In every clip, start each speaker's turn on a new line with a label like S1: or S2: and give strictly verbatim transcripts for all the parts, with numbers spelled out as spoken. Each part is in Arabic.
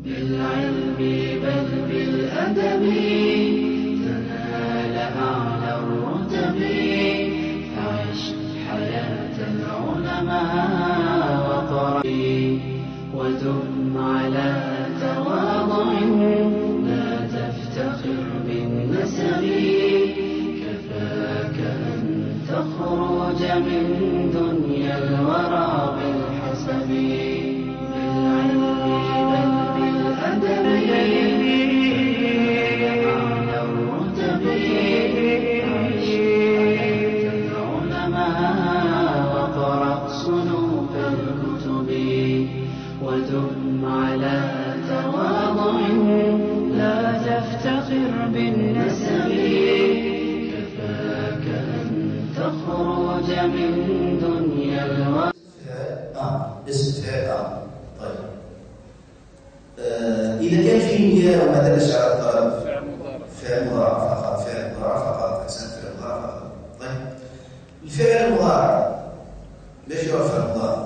S1: بالعلم بل بالأدب تنال أعلى الرتب فعش حياة العلماء وقرأ ودم على تواضع لا تفتخر بالنسب كفاك أن تخرج من دنيا الورى بالحسب بالعلم بل بالأدب على الرتب عش حياة العلماء وقرأ صنوف الكتب ودم على تواضع لا تفتخر بالنسب كفاك أن تخرج من دنيا الورى.
S2: آه اسم فعل آه طيب آه إذا كان فيه ياء وما دلش على الطلب
S3: فعل مضارع
S2: فعل مضارع فقط فعل مضارع فقط أحسن فعل مضارع فقط. طيب الفعل المضارع ليش يعرف المضارع؟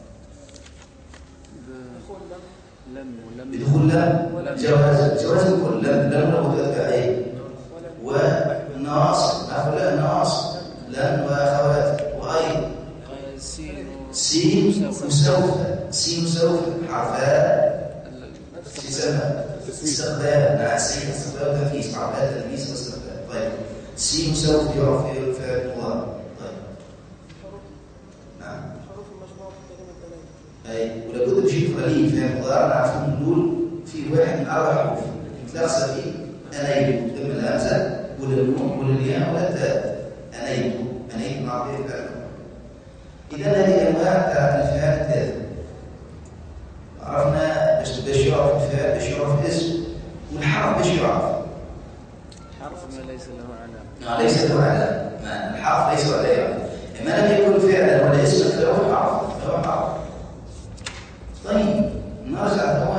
S3: لم ولم
S2: بدخول لم جواز جواز الكل لم لم نقول أي والناصب نقول لا ناصب لن وأخوات وأي سين وسوف سين وسوف حرفان تسمى استقبال مع سين استقبال تنفيذ حرفان تنفيذ واستقبال. طيب سين وسوف يعرف في فعل المضارع. طيب نعم أي ولابد من شيء قليل في المضارع نعرفه نقول في واحد من أربع حروف تلاقص فيه أنيب إما الهمزة ولا النون ولا الياء ولا التاء أنيب أنيب مع فيه الفعل. إذا هذه أنواع تاع الفعل الثلاثة عرفنا باش باش يعرف الفعل باش يعرف الاسم والحرف باش يعرف
S3: حرف ما ليس له علامة.
S2: آه ليس له علامة الحرف ليس له علامة إما لم يكن فعلا ولا اسما فهو حرف فهو حرف. طيب نرجع هو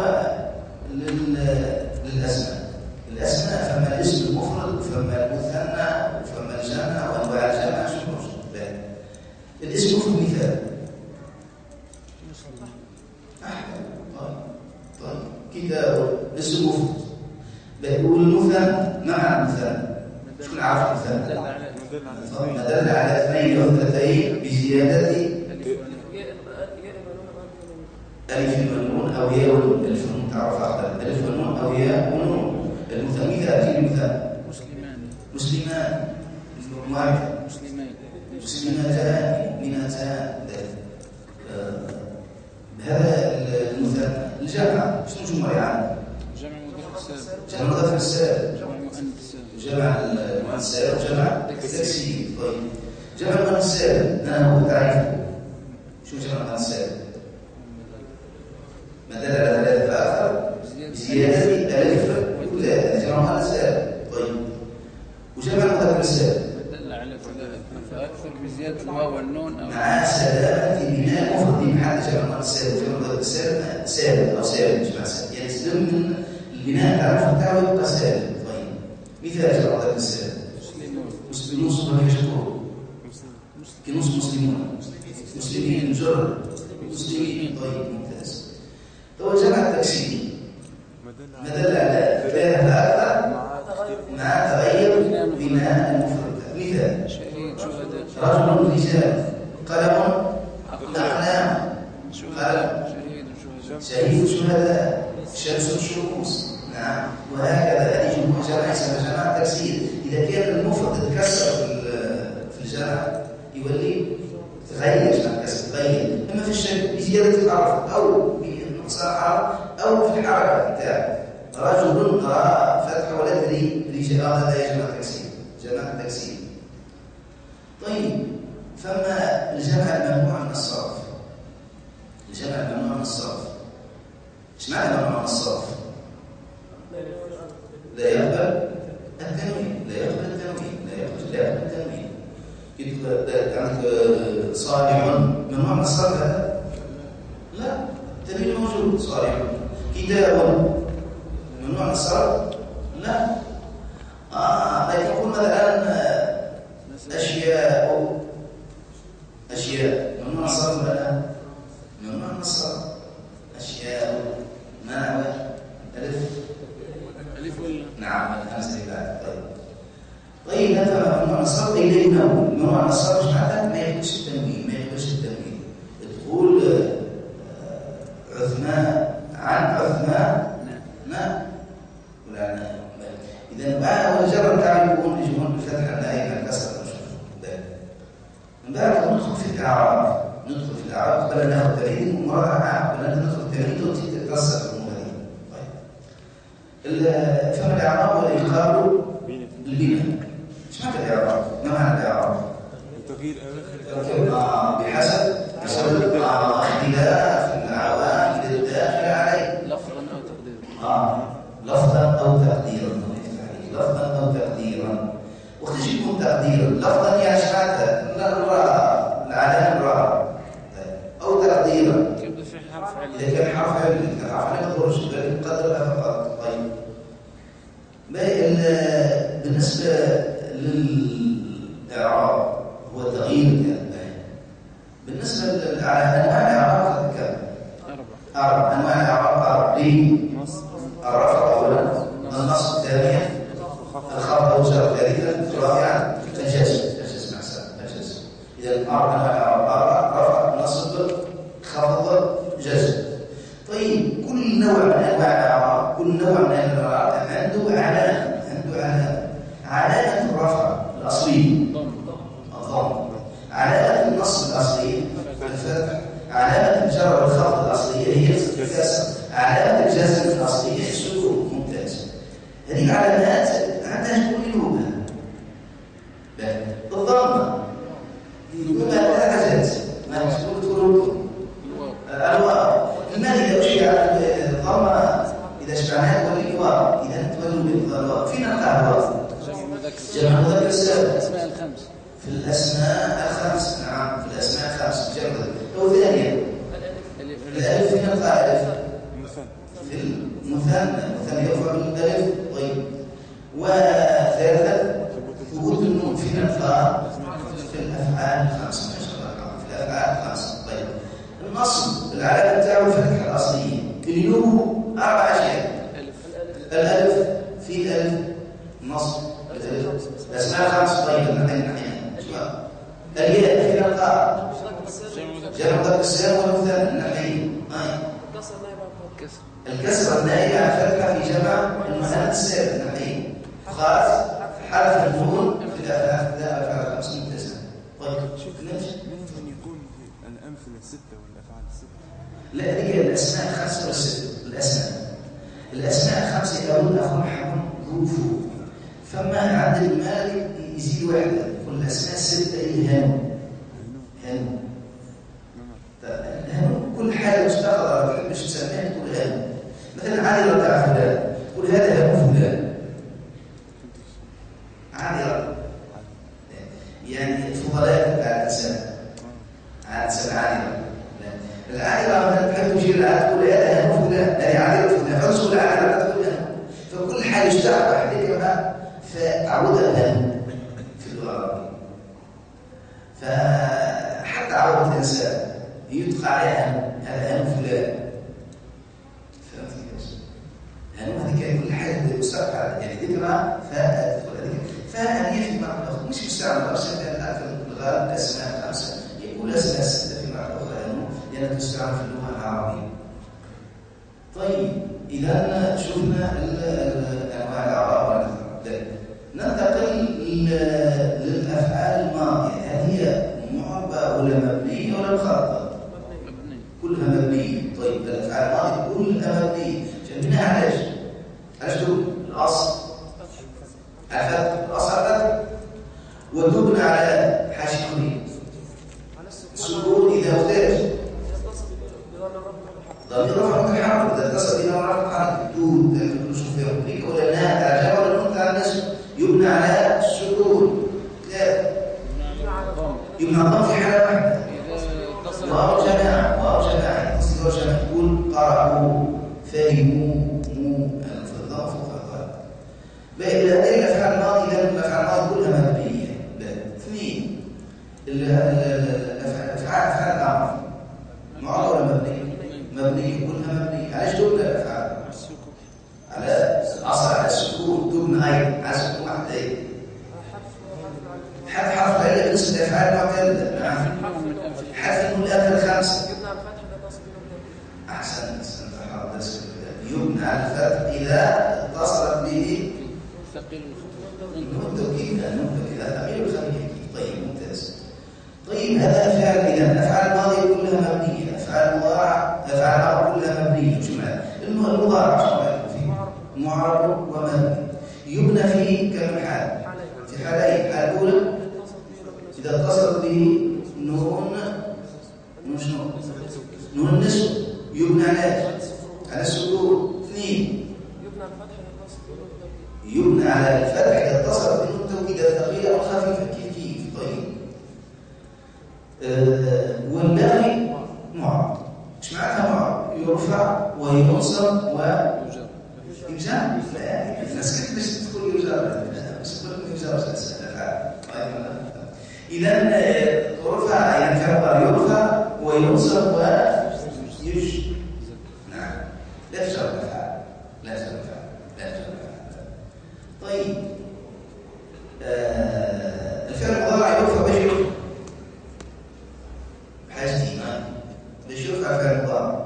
S2: للأسماء. الأسماء فما الاسم المفرد وفما المثنى وفما الجمع وأنواع الجمع شنو الاسم المفرد مثال أحمد. طيب طيب كتاب اسم مفرد بيقول المثنى مع المثنى شكون عارف المثنى؟ ما دل على اثنين أو ثلاثين بزيادة ألف ونون أو ياء ونون. ألف ونون تعرف أحد ألف ونون أو ياء ونون. المثنى مثال في المثال
S3: مسلمان
S2: مسلمان واحد
S3: مسلمين
S2: مسلمتان مئتان. هذا المثنى. الجمع شنو جمع يعني؟
S3: جمع مذكر سالم
S2: جمع مذكر سالم
S3: جمع مؤنث سالم
S2: جمع المؤنث سالم وجمع تكسير. طيب جمع المؤنث سالم أنا هو تعريفه شو جمع المؤنث سالم؟ ما دل على ثلاثة فأكثر بزيادة ألف وثلاثة جمع المؤنث سالم. طيب وجمع المذكر سالم
S3: دل على ثلاثة فأكثر بزيادة الواو والنون أو
S2: مع سلامة بناء مفرد محل جمع المؤنث سالم جمع المذكر سالم سالم أو سالم مش مع سالم يعني سلم من البناء تعرف بتاعه يبقى سالم. طيب مثال جمع المذكر سالم مسلمون صبر يشكرون كنص مسلمون مسلمين مجرد مسلمين. طيب ممتاز. هو جمع التكسير ما دل على ثلاثة أكثر مع تغير بناء المفرد. مثال
S3: شهيد شهداء
S2: رجل رجال قلم أقلام قلم
S3: شهيد شهداء
S2: شهيد شهداء شمس الشموس. نعم وهكذا هذه جمع جمع يسمى جمع تكسير. إذا كان المفرد تكسر في الجمع يولي تغير جمع كسر تغير إما في الشكل بزيادة الحرف أو بنقصان الحرف أو في الحركة بتاعه. رجل رأى فتح ولا تدري رجال هذا جمع تكسير جمع تكسير. طيب فما الجمع الممنوع من الصرف. الجمع الممنوع من الصرف ايش معنى ممنوع من الصرف؟ لا يقبل التنوين لا يقبل التنوين لا يقبل لا يقبل التنوين. عندك صالح ممنوع من الصرف هذا؟ لا التنوين موجود. صالح كتاب ممنوع من الصرف؟ لا. آه لكن يقول مثلا أشياء أشياء ممنوع الصرف ولا ممنوع الصرف. أشياء ما وإلا فما ممنوع من الصرف إلا ينون. ممنوع من الصرف مش معناتها ما يقبلش التنوين، ما يقبلش التنوين. تقول عثمان عن عثمان نعم ولا نعم. إذا بقى والجر بتاعي يكون يجون بالفتح النهائي من الكسر المشهور. من بعد ندخل في الإعراب، ندخل في الإعراب قبل ناخذ تمرين ومرة عام قبل ندخل التمرين وتبتدي تتكسر في المغني. طيب فما الإعراب والإقرار بالبناء. ايش معنى الإعراب؟ ما معنى الإعراب؟
S4: تغيير
S2: آه بحسب بسبب اختلاف العوامل الداخلة عليه
S3: لفظا أو تقديرا.
S2: آه لفظا أو تقديرا. لفظا أو تقديرا. وتجيبهم تقديرا. لفظا يعني شمعتها الراء العلامة الراء أو تقديرا.
S3: كيف في حرف علة؟
S2: إذا كان حرف علة كان حرف علة ما تخرج لكن قدرها فقط. طيب بالنسبة للإعراب هو تغيير. بالنسبة لأنواع الإعراب كم؟ أربع. أربع أنواع الإعراب أربع. ليه؟ الرفع أولا، النصب ثانيا، الخفض أو الجر ثالثا، رابعا الجزم. الجزم أحسن الجزم. إذا أربع أنواع الإعراب أربع: رفع، نصب، خفض، جزم. طيب كل نوع من أنواع الإعراب، كل نوع من الإعراب عنده علامة، عنده علامة. علامة الرفع الأصلية الضم، علامة النصب الأصلية الفتح، علامة الجر والخفض الأصلية هي الكسر، علامة الجزم الأصلية هي السكون. ممتاز. هذه العلامات عندها تكون لغة بالضمة وما لا حاجات ما تكون تكون الواو. المال إذا أشيع الضمة إذا شبعناها تولي الواو. إذا تولي بالواو فين نقع الواو؟ جمع مذكر سالم.
S3: الأسماء الخمس.
S2: في الأسماء الخمس. نعم في الأسماء الخمس. جمع. أو ثانيا الألف فين نقع الألف؟ في المثنى. المثنى يرفع بالألف. طيب وثالثا ثبوت النون فين نقع؟ في الأفعال الخمسة. ما شاء الله في الأفعال الخمسة. طيب النصب العلامة بتاعه الفتحة الأصلية اللي له أربع أشياء. الألف في الألف نصب الألف. الأسماء الخمس. طيب النحين النحين الياء في القاء جمع مذكر السالم والمثنى النحين. الكسر النائبة عن فتحة في جمع المؤنث السالم النحين. خاص حرف النون في الأفعال الخمس. ممتاز. طيب
S4: ممكن يكون الأمثلة الستة والأفعال الستة.
S2: لا هي الأسماء الخمسة والستة. الأسماء الأسماء الخمسة يقولون أخو محمد ظروفه. فما عند المالك يزيد واحدة. كل الأسماء الستة هي هانو هانو هانو. كل حاجة مستقرة ما تحبش تسميها تقول هانو. مثلا علي رضع فلان تقول هذا هانو فلان. علي يعني الفضلاء بتاع الإنسان عاد سبعاني. العائلة مثلا تحب تشير العائلة تقول هذا هانو فلان. هذه عائلة فلان فنسوا العائلة تقول هانو. فكل حاجة اشتعب عليك بقى فأعودها هانو في اللغة العربية. فحتى عودة الإنسان يطلق عليها هانو. هذا هانو فلان. فهمت كيف؟ هانو هذه كل حاجة مستقبل يعني ذكرى فتدخل هذه فهي في معنى آخر مش مستعمل أصلا في الغالب الأسماء الخمسة يقول أسماء ستة في معنى أخرى هانو لأنها تستعمل في اللغة العربية. طيب إذا شفنا أنواع الأعراب ننتقل للأفعال الماضية. هل هي معربة ولا مبنية ولا مخاطبة؟ كلها مبنية. طيب الأفعال الماضية كلها مبنية. بناء على ايش؟ ايش تقول؟ الأصل الفتح. الأصل الفتح وتبنى على حاشية السكون إذا اختلف ضمير رفع متحرك. إذا اتصل بنا ورفع متحرك دود نشوف في أمريكا ولا نهى تعجب ولا نون على النسب يبنى على السكون. ثلاثة يبنى على الضم في حالة واحدة. واو جماعة واو جماعة تصل جماعة تقول قرأوا فهموا مو الضم فوق الضم. باقي الأفعال الماضية إذا الأفعال الماضية كلها مبنية. اثنين الأفعال أفعال الأمر معربة ولا مبنية؟ مبنية كلها مبنية. على ايش تبنى الأفعال؟ على الأصل على السكون. تبنى أيضا على السكون واحدة. يبنى على الفتح إذا اتصلت به
S3: ثقيل
S2: النون التوكيد. النون إذا ثقيل الخفيف. طيب ممتاز. طيب هذا أفعال إذا الأفعال الماضية كلها مبنية، أفعال المضارع أفعال الأمر كلها مبنية. شو معنى؟ المضارع شو معنى فيه؟ معرب ومبني. يبنى فيه كم حال؟ في حالين. الحالة الأولى إذا اتصلت به نون نون شنو؟ نون النسوة يبنى على على السكون. اثنين يبنى على الفتح إذا اتصلت بنون التوكيد الثقيلة أو خفيفة. كيف كيف؟ طيب أه والباقي معرب. ايش معناتها معرب؟ يرفع وينصب ويجر. لا الناس كيف باش تقول يجر؟ بس تقول يجر اساسا. إذا ترفع إذا كان يرفع وينصب ويجر. نعم لا تجر الأفعال لا تجر الأفعال لا تجر الأفعال. طيب آه الفعل المضارع يرفع باش يرفع حاجتين. باش يرفع الفعل المضارع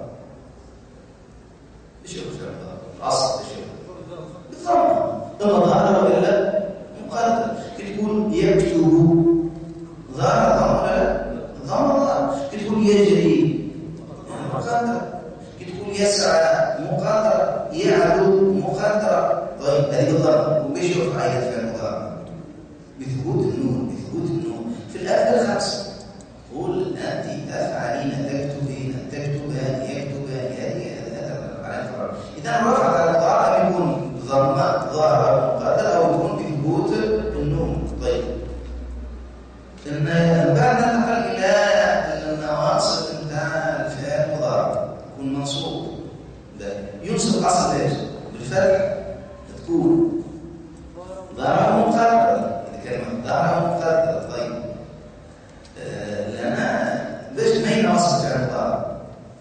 S2: باش يرفع الفعل المضارع الأصل باش يرفع بالضبط. إما ظاهر وإلا مقدر. كي تقول يكتب ظاهر ضم ولا لا؟ ضم ظاهر. كي تقول يجري مقدر. كي تقول يسعى مقدر. يعلو مقدر. طيب هذه بالضبط. وباش يرفع أيضا الفعل المضارع بثبوت النون بثبوت النون في الأفعال الخمسة. قل أنت تفعلين تكتبين تكتبان يكتبان هذه هذا على الفعل. إذا رفعت على المضارع يكون ضمة ظاهر مقدر أو يكون بثبوت النون. طيب إن بعد ننتقل إلى النواصب نتاع الفعل المضارع يكون منصوب. ينصب أصل ايش؟ بالفتح تكون ظاهر مقدر. إذا كان ظاهر مقدر. طيب آه لأن باش ما ينوصف الفعل المضارع؟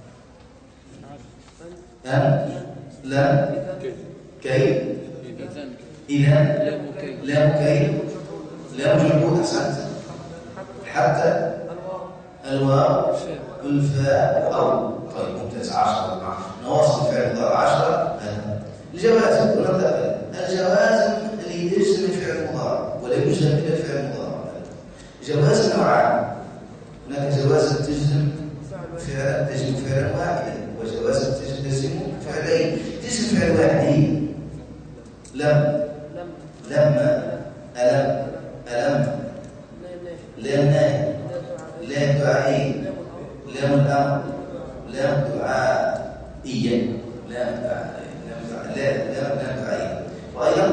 S2: أن لا كي إذا لا كي لا موجود. أحسنت. حتى الواو الفاء أو. طيب ممتاز. عشرة نواصب الفعل المضارع عشرة. الجوازم ونبدأ الجوازم اللي يجزم الفعل المضارع ولا يجزم إلا الفعل المضارع. جوازم نوعان. هناك جوازم تجزم فعلا تجزم فعلا واحدا وجوازم تجزم فعلين. تجزم فعل واحد هي لم لما ألم ألم لام ناهي لام دعائي لام الأمر لام دعائية لام دعائي لا لا لا دعائية. وأيضا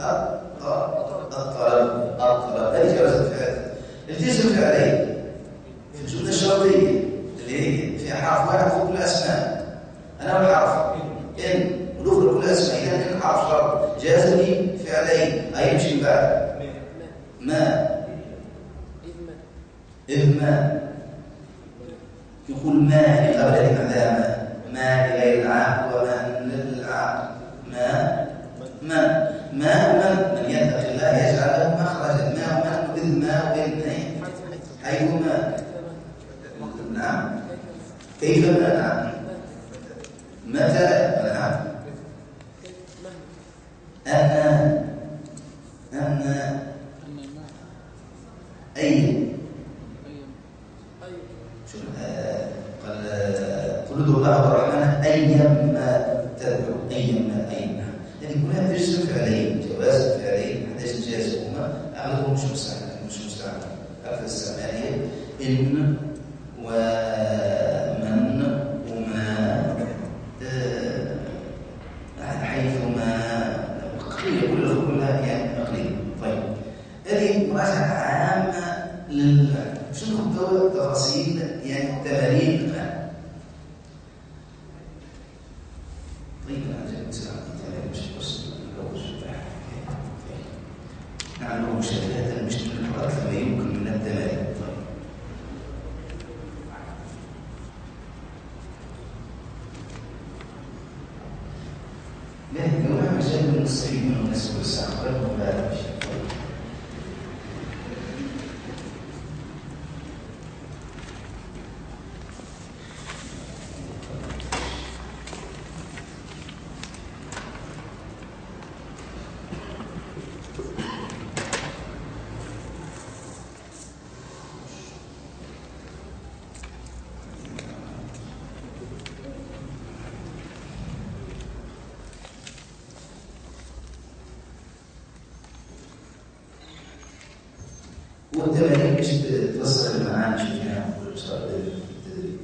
S2: الطلب الطلب هذه جوازم الفعل. التزم فعلين في الجملة الشرطية اللي هي فيها حرف واحد فوق كل الأسماء. أنا والحرف إن ونفرق كل الأسماء. إذا إن حرف شرط جاز لي فعلين أي يمشي من بعد ما إذ ما يقول ما قبل ذلك عندها ما ما لغير العاقل وما للعاقل ما ما ما من من يتق الله يجعل له مخرجا. ما ومن إذ ما وإذ حيث ما. نعم كيف ما. نعم متى. نعم أنا أنا أي شو قال قل ادعوا الله الرحمن أيما تدعو أيما أيما. هذه كلها تجزم فعلين. جواز فعلين حدث جازمهما أغلبهم مش مستعمل مش مستعمل. أكثر الثمانية إن ومن وما حيثما قليل كلها كلها يعني قليل. طيب هذه مراجعة عامة لل شنو هو تفاصيل يعني تمارين الآن. طيب أنا جاي مثلا تمارين مش بس نلوج نعمل مشاهدات المشكلة أكثر ما يمكن من التمارين. طيب لكن ما مجال من الصعيد من الناس والساعة غيرهم لا شيء. والتمارين مش بتوصل المعاني شفناها كل صار التدريب.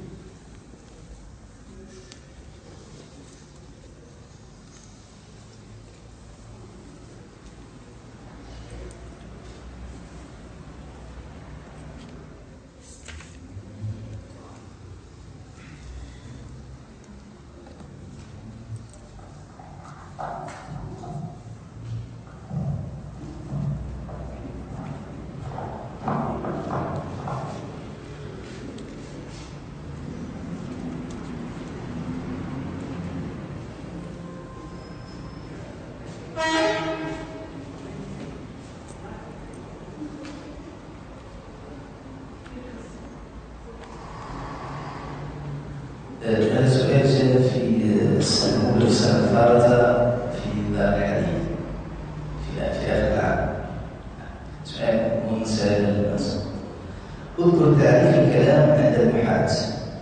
S2: هذا السؤال جاء في السنة الأولى والسنة الفارطة في دار الحديث في في آخر العام. سؤال منسى للنص. اذكر تعريف الكلام عند المحاد.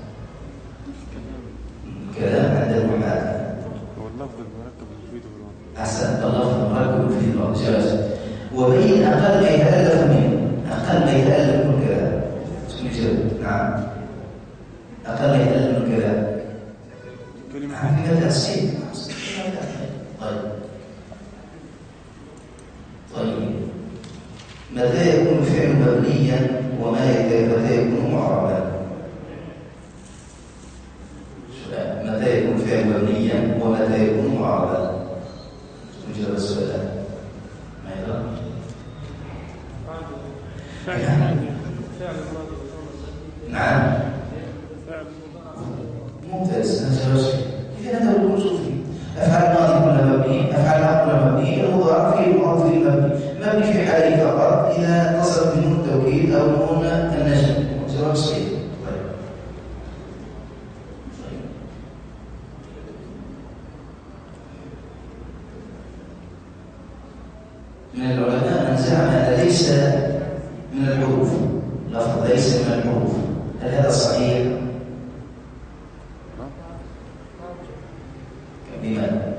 S2: الكلام عند المحاد
S4: هو اللفظ المركب المفيد والواضح.
S2: أحسن، اللفظ المركب المفيد والواضح جاز. وبين أقل ما يتألف منه، أقل ما يتألف من الكلام. شنو يجاوب؟ نعم. أقل ما يتألف من الكلام. كلمة كلمة تأسيس. طيب. طيب. متى يكون الفعل مبنيا ومتى يكون معربا؟ متى يكون الفعل مبنيا ومتى يكون معربا؟ نجاوب السؤال. ما يدرى؟
S5: فعل الماضي فعل الماضي
S2: نعم. ممتاز. نجاوب. إذا هذا هو الوصول. أفعال الماضي كلها مبنية، أفعال الأمر كلها مبنية، المضارع فيه الماضي فيه مبني، مبني في حاله فقط إذا اتصل بنون التوكيد أو نون النجم. جواب صحيح. طيب. من العلماء من زعم أن ليس من الحروف، لفظ ليس من الحروف، هل هذا صحيح؟ لماذا؟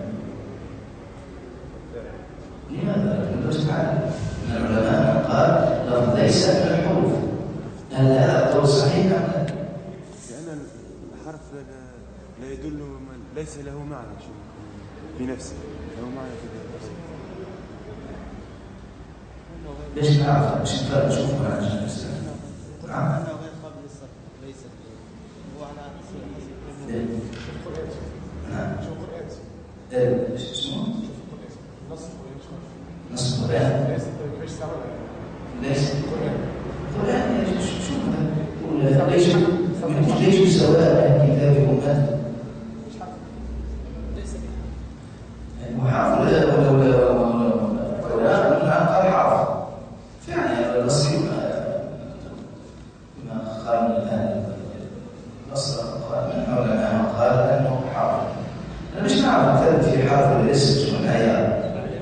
S2: لماذا؟ ندرس تعالى. من العلماء من قال لفظ ليس من الحروف، هل هذا القول صحيح أم لا؟
S4: لأن الحرف لا يدل، ليس له معنى في نفسه، له معنى في ذاته.
S2: ليش نعرف؟ مش نفرق نشوف معنى النفس. نعم. نعم. ايش اسمه؟ نص القرآن. ليس القرآن شو شو ليش ليش سواء كتاب أمة محافظ ولا ولا ولا ولا حافظ فعلا النصي ما قال الآن نصر قال من حولنا قال أنه حافظ. أنا مش نعرف في حرف الاسم شو الآيات.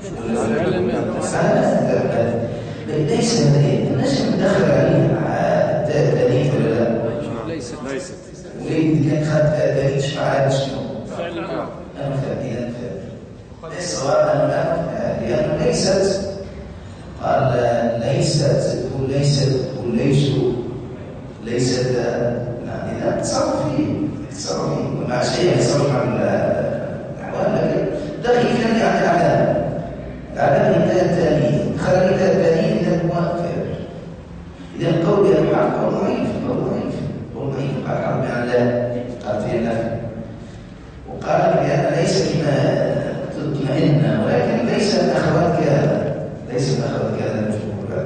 S2: ليس النجم دخل عليه التأليف ولا لا؟
S3: ليست
S4: ليست.
S2: وليه كان خد تأليف مع شنو؟ أنا فاهم. ليس سواء أنا لأنه ليست قال ليست وليست وليسوا ليست يعني لا تصرف فيه تصرف فيه مع شيء يتصرف مع الأحوال، لكن دقيق يعني الأعلام الأعلام انتهى التأليف خلال انتهى التأليف إذا هو فعل. إذا القول يلحق قول ضعيف قول ضعيف قول ضعيف قال حرب عن لا قال فيه النفي وقال بأن ليس بما تطمئن ولكن ليس من أخوات كذا ليس من أخوات كذا المجموع.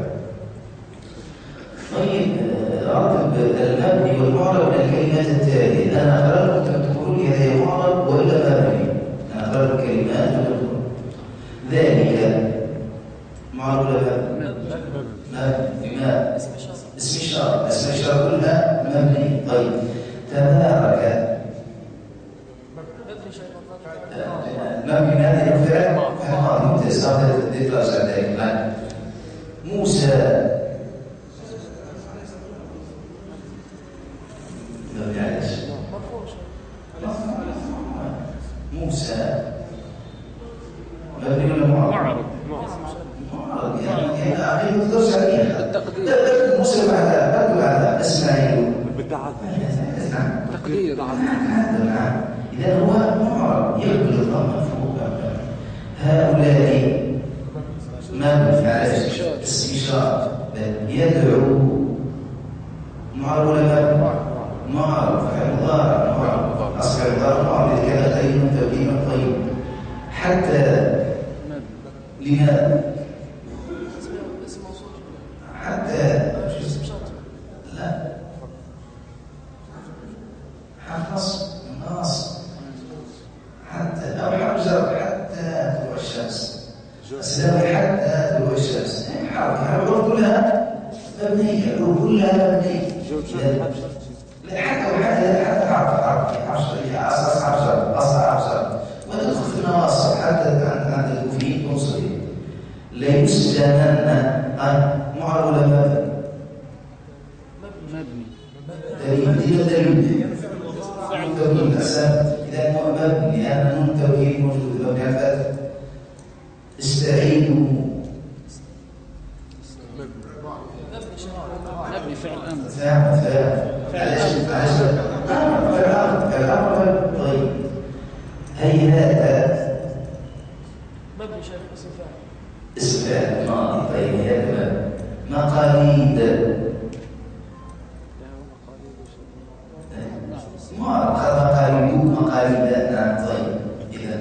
S2: طيب رتب المبني والمعرب من الكلمات التالية. أنا أقرأ لكم تقولوا لي هذا معرب وإلا مبني. أنا أقرأ لكم كلمات وتقول ذلك معرب ولا مبني؟ بما اسم الشرط اسم الشرط كلها مبني. طيب تبارك مبني من هذه الفعل فعل ممتاز. هذا ديتراج عندك موسى مبني على ايش؟ موسى مبني ولا معرب؟ معرض يعني يعني ما تقدرش عليها.
S3: التقدير.
S2: لا لا مسلم على بدو على اسماعيل.
S4: بالتعذر.
S2: نعم.
S3: تقدير.
S2: نعم. إذا هو معرض يقبل الضم فوق. هؤلاء ما بفعل استشار يدعو معرض ولا معرض فعل مضارع معرض أصل مضارع معرض كذا تين تبين طيب حتى لماذا حتى لا حفص ناص حتى أو حجر حتى طلوع الشمس السلام حتى طلوع الشمس حرف الحروف كلها مبنية الحروف كلها مبنية لا حتى وحتى حتى حرف حرف حرف أصل حجر أصل حجر وتدخل في النواصب حتى عند عند الكوفيين والمصريين لا يسجنن معرض ولا مبني مبني دليل فعل تبني الأسام إذا هو مبني لأن نون توكيد موجود مبني على الفتح استعينوا
S3: مبني فعل أمر
S2: فعل فعل علاش علاش الأمر طيب هيهات
S5: مبني شيخ اسم فاعل
S2: اسم فاعل ماضي طيب هيهات مقاليد ما مقاليد مقاليد نعم طيب إذا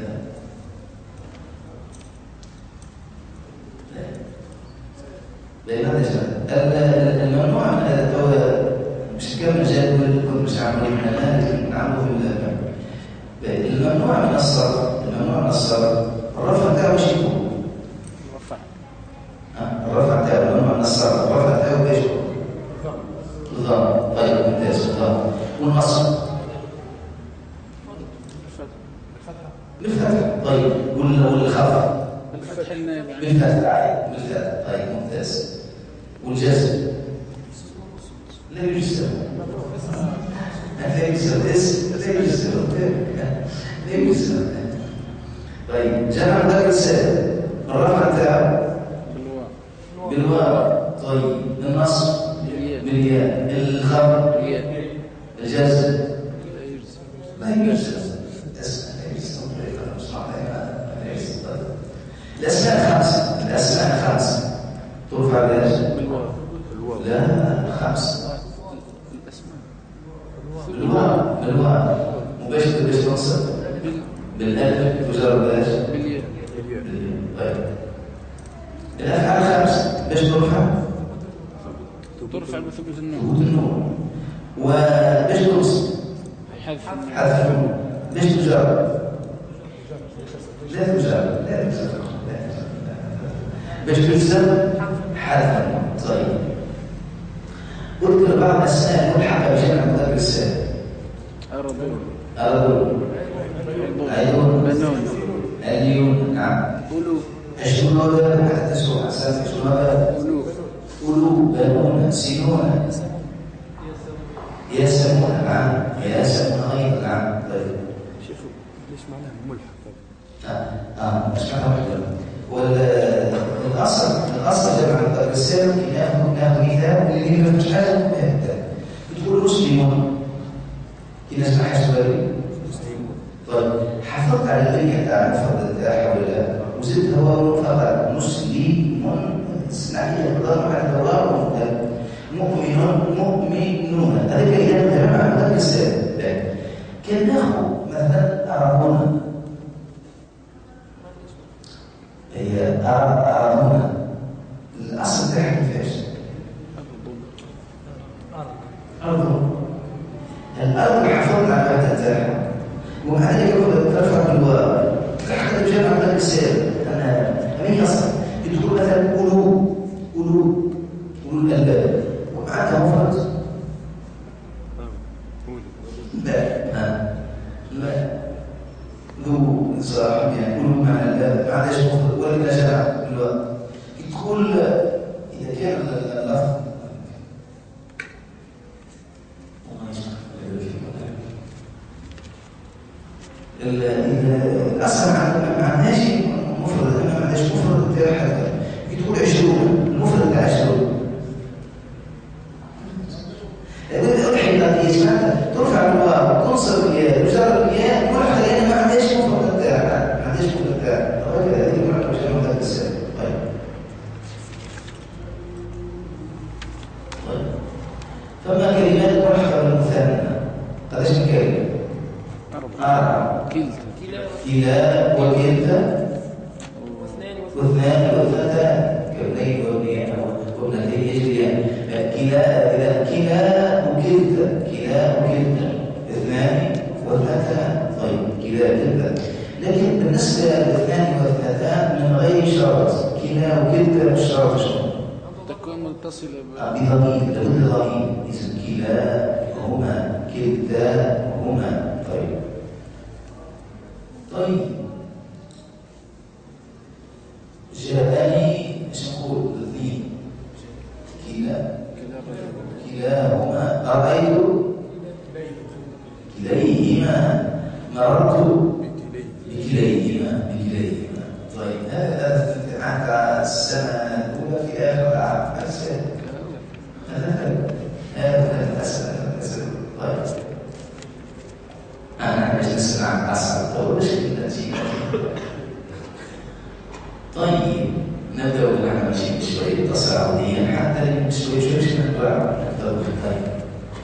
S2: لماذا الممنوع من هذا التوى مش كم جدول كنت مش عاملين مالك نعمله في الممنوع من الصرف الممنوع من الصرف الرفع بتاعه وش يكون؟
S3: رفع
S2: الرفع بتاعه الممنوع من الصرف الرفع بتاعه ايش هو؟ ضم طيب ممتاز ضم والنصب بالفتح طيب والخفض
S3: بالفتح النائب
S2: بالفتح بالفتح طيب ممتاز والجزم لا يجزم لا يجزم لا يجزم لا يجزم طيب جمع مذكر سالم الرفع بتاعه
S3: بالواو
S2: بالواو طيب النصب بالياء الخفض الجزم لا يجزم الأسماء خمسة الأسماء خمسة ترفع بايش؟
S3: بالواو
S2: لا خمسة بالواو بالواو مباشر باش تنصب بالألف تجرب بايش؟
S3: بالياء
S2: طيب الأفعال خمسة باش ترفع؟
S3: ترفع بثبوت
S2: ثبوت
S3: النون
S2: النون وباش تنصب
S3: حذف
S2: حذف النون باش تجرب؟ لا تجرب لا تجرب باش تلزم حذفا طيب اذكر بعض الاسماء الملحقه بجمع مذكر السالم
S3: أرضون
S2: أرضون عيون
S3: بنون
S2: اليون نعم
S3: ألوف
S2: أشهر حتى سوء أساس أشهر
S3: ألوف
S2: قلوب بنون سنون ياسمون نعم ياسمون أيضا نعم طيب
S4: شوفوا ليش معناها ملحق
S2: اه اه مش معناها والاصل الاصل جمع المذكر السالم ناخذ ناخذ مثال اللي ما فيش حاجه مهمه بتقول مسلمون كي نسمع حسباري طيب حفظت على البنيه تاع المفرد تاعها ولا لا وزدت هو فقط مسلمون اسمعني الضم على الدوار مؤمنون مؤمنون هذا كلمه جمع المذكر السالم كان ناخذ مثلا أرضون هي أرضنا الأصل تحت فيش أرض الأرض حفظنا على تنتاحها ومع ذلك ترفع بالواو حتى الجامعة مذكر السالم أنا أمين أصلا يدخل مثلا قلوب قلوب قلوب الألباب ومعك مفرد لا لا ذو صاحب يعني كل معنى الباب ما عندهاش مفرد ولا لا جمع بالواو يدخل اذا كان اللفظ اذا اصلا ما عندهاش مفرد ما عندهاش مفرد تاع حاجه كلا وكلتا
S5: واثنان
S2: واثنان واثنتان كابنين وابنيان وابنتين يجريان كلا إذا كلا وكلتا كلا وكلتا اثنان واثنتان طيب كلا وكلتا لكن بالنسبة للاثنان واثنتان من غير شرط كلا وكلتا مش شرط شرط
S3: تكون متصلة
S2: بضمير لابد ضمير اسم كلا هما كلتا هما طيب طيب جاءني ايش نقول الاثنين كلا كلاهما رأيت كليهما مررت بكليهما بكليهما طيب هذا الامتحان السنة الأولى في آخر العام أسئلة هذا هذا الأسئلة الأسئلة طيب أنا مجلس العام أصعب طول النتيجة طيب نبدأ نعمل شيء شوية تصاعديا حتى شوي شوي شوي نبدأ طيب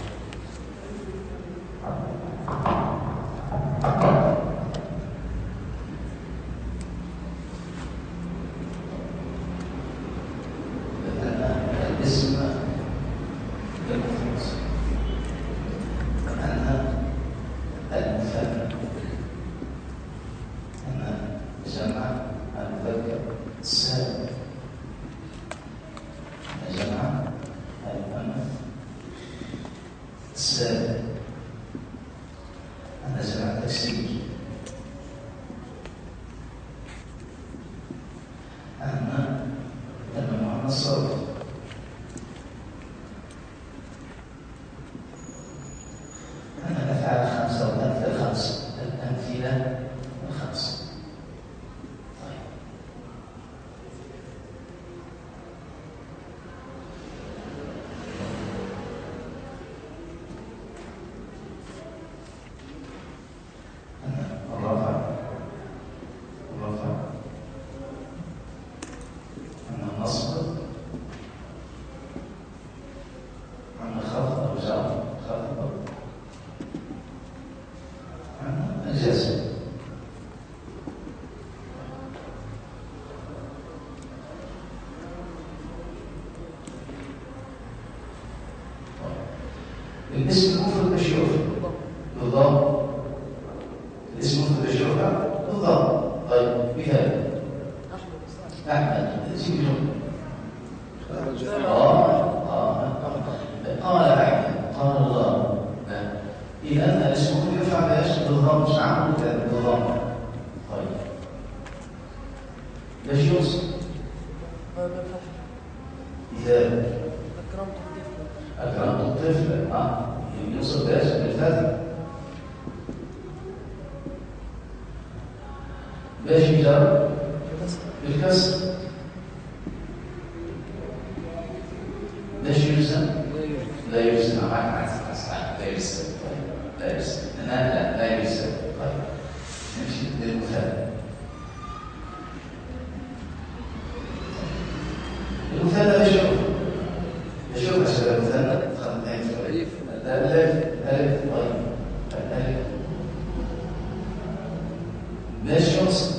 S2: الاسم المفرد ايش يوفق؟ بالضم. الاسم المفرد ايش يوفق؟ بالضم. طيب مثال احمد اسم جمله اه اه قال احمد قال الله اذا الاسم المفرد يرفع بايش؟ بالضم مش عامل بالضم. طيب ليش يوصف؟ مثال أكرمت الطفل اه يوصل باش بالفتح باش يجر بالكسر باش يلزم لا يلزم معك صح لا يلزم طيب لا يلزم انا لا لا يلزم طيب نمشي للمثال المثال هذا شو شوف أشياء مثلا ألف ألف ألف طيب الألف باش يوصل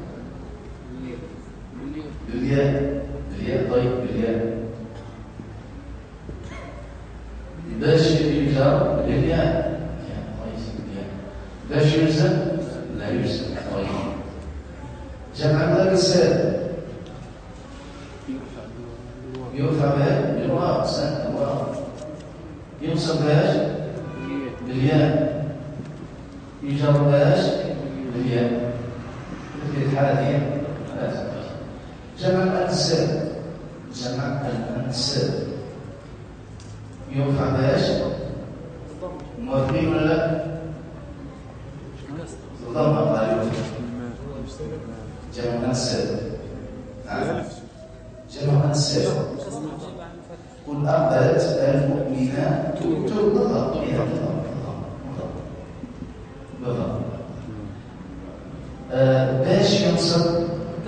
S2: بالياء بالياء طيب بالياء باش يجر بالياء طيب بالياء باش يلزم لا يلزم طيب جمع المذكر السالم يرفع بالواو سنة واو ينصب باش بالياء يجر باش بالياء في الحالة دي جمع الأنساب جمع الأنساب يرفع باش موافقين ولا لا؟ ضم قال يرفع جمع الأنساب جمع الأنساب قل أقبلت المؤمنات بالضبط بالضبط باش ينصب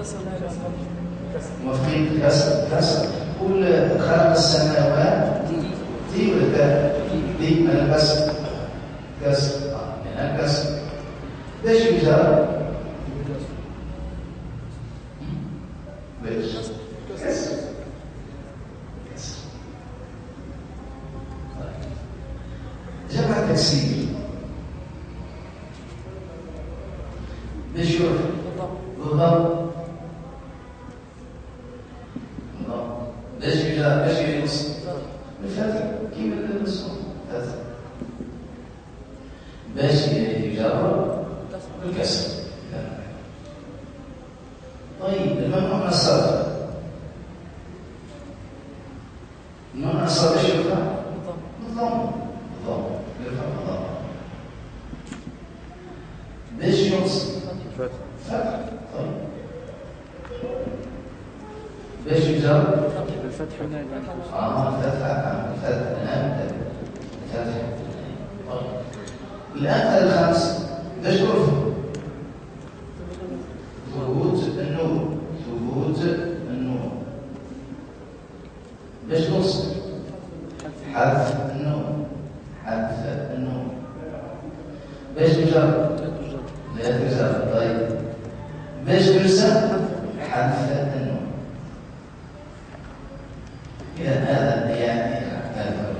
S2: موافقين بالكسر كسر قل خلق السماوات دي ولا ده دي من الكسر كسر من الكسر باش يجر ليش؟ كسر كسر. جمع تكسير بشوف بالضبط باش يجا باش ينص بالفتح كيما الرسوم فتح باش يجرب بالكسر. طيب الممنوع من الصرف الممنوع من الصرف ايش يرفع؟ بالضم بالضم يرفع بالضم. باش ينص
S4: الفتح
S2: فتح. طيب باش يجرب
S3: الفتح هنا
S2: اه الفتح الفتح الان الفتح. طيب الان الخمس باش ترفع ثبوت النور ثبوت النور. باش توصل حذف النور حذف النور. باش تجرب لا تجرب. طيب باش ترسم حذف النور. إذا هذا يعني هذا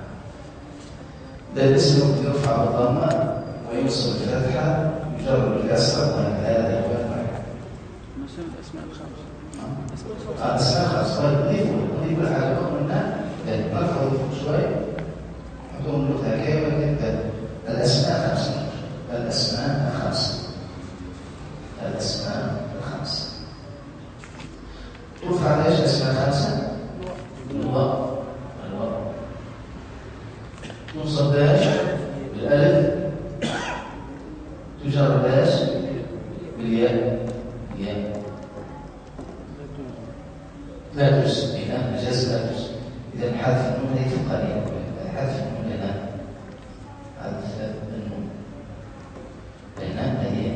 S2: ده الاسم يرفع بالضمة ويوصل بالفتحة يجرب الكسرة وهذا هو
S3: مثل الأسماء الخمسة.
S2: آه اسماء خاصة. طيب نضيفوا نضيفوا الحاجة قلنا نرفعوا شوي نحطوا نقطة كيف الأسماء خمسة. الأسماء خمسة. الأسماء الخمسة ترفع ليش الأسماء خمسة؟ الواو الواو تنصب باش بالألف تجر باش بالياء الياء لا تجزم. إذا الجزم لا تجزم. إذا حذف النون ليس قليلا. حذف النون هنا حذف النون هنا هي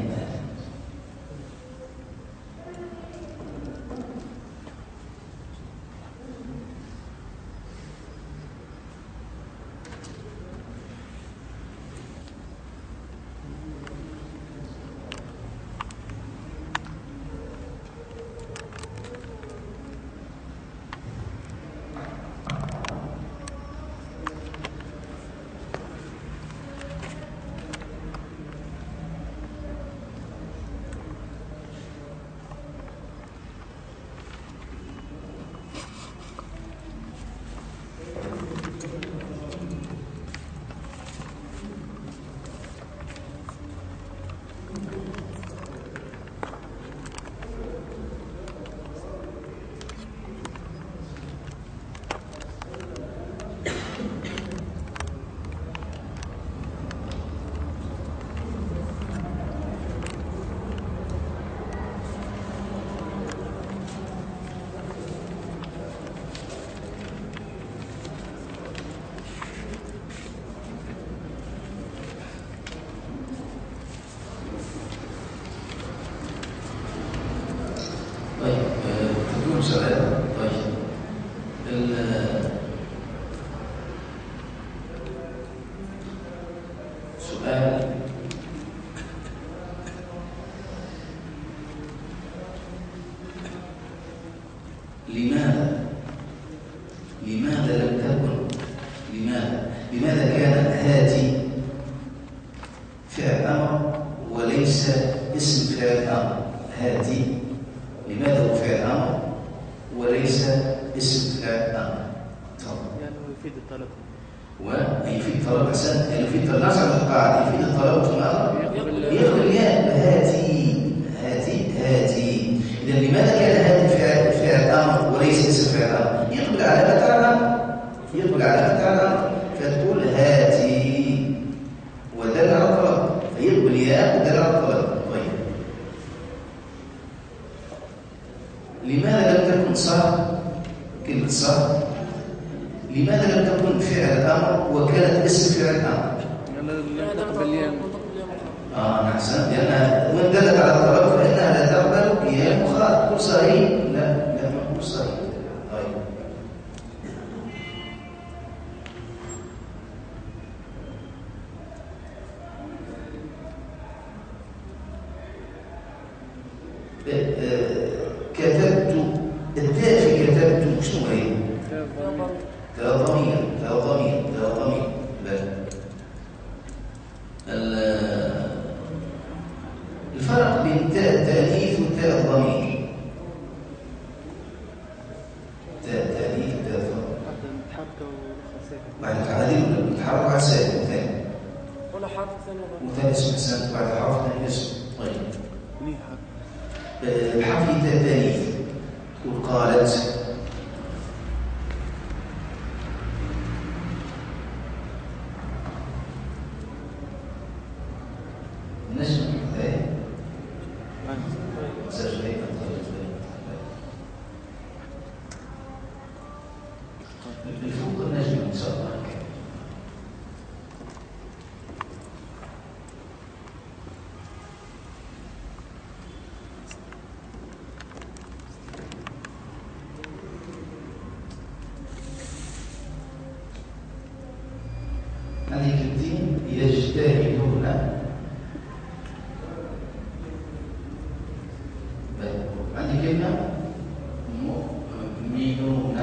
S2: سؤال. طيب السؤال لماذا لماذا لم تكن لماذا لماذا كان هاتي فعل امر وليس اسم فعل امر؟ هاتي لماذا هو فعل امر وليس اسم فعل امر؟
S5: يعني يفيد الطلب
S2: ويفيد الطلب. احسن يفيد الطلب. نرجع للقاعده يفيد الطلب ثم يقبل الياء. هاتي هاتي هاتي. اذا لماذا كان هاتي فعل فعل امر وليس اسم فعل امر؟ يقبل علامه على الامر يقبل علامه على الامر فتقول هاتي ودل على الطلب فيقبل الياء ودل على الطلب. طيب لماذا لم تكن صار كلمه صار؟ لماذا لم تكن فعل امر وكانت اسم فعل امر؟
S3: لم تقبل الياء.
S2: اه احسنت. لانها وان دلت على الطلب فانها لا تقبل ياء مخاطب. قل صحيح. لا لا نقول صحيح. طيب كتبت التاء في كتابته شنو هي؟ تاء ضمير تاء ضمير تاء ضمير الفرق بين تاء التأنيث وتاء الضمير. تاء التأنيث وتاء الضمير بعد التعديل بتتحرك على ساكن ثاني
S6: ولا حرف ثاني
S2: وثاني اسم حسن بعد حرف ثاني اسم. طيب الحرف تاء التأنيث وقالت نجم ايه سجلين الفوق النجم ان شاء الله. هذه كلمتين يجتهدون عندي كلمة مؤمنون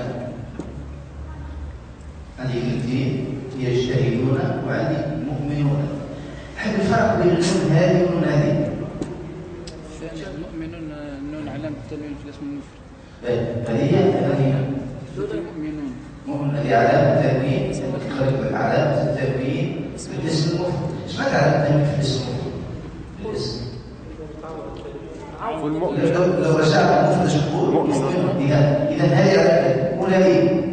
S2: عندي كلمتين يجتهدون وعندي مؤمنون. حل الفرق بين النون هذه والنون هذه.
S3: الثاني المؤمنون النون علامة التنوين في الاسم المفرد.
S2: هذه هذه
S3: مؤمنون
S2: مؤمن هذه علامة التنوين خلف علامة التنوين في الاسم المفرد. ايش معنى علامة التنوين في الاسم المفرد؟ الاسم لو رجعنا المفرد نقول مؤمن. اذا اذا هذه علامه اولى ايه؟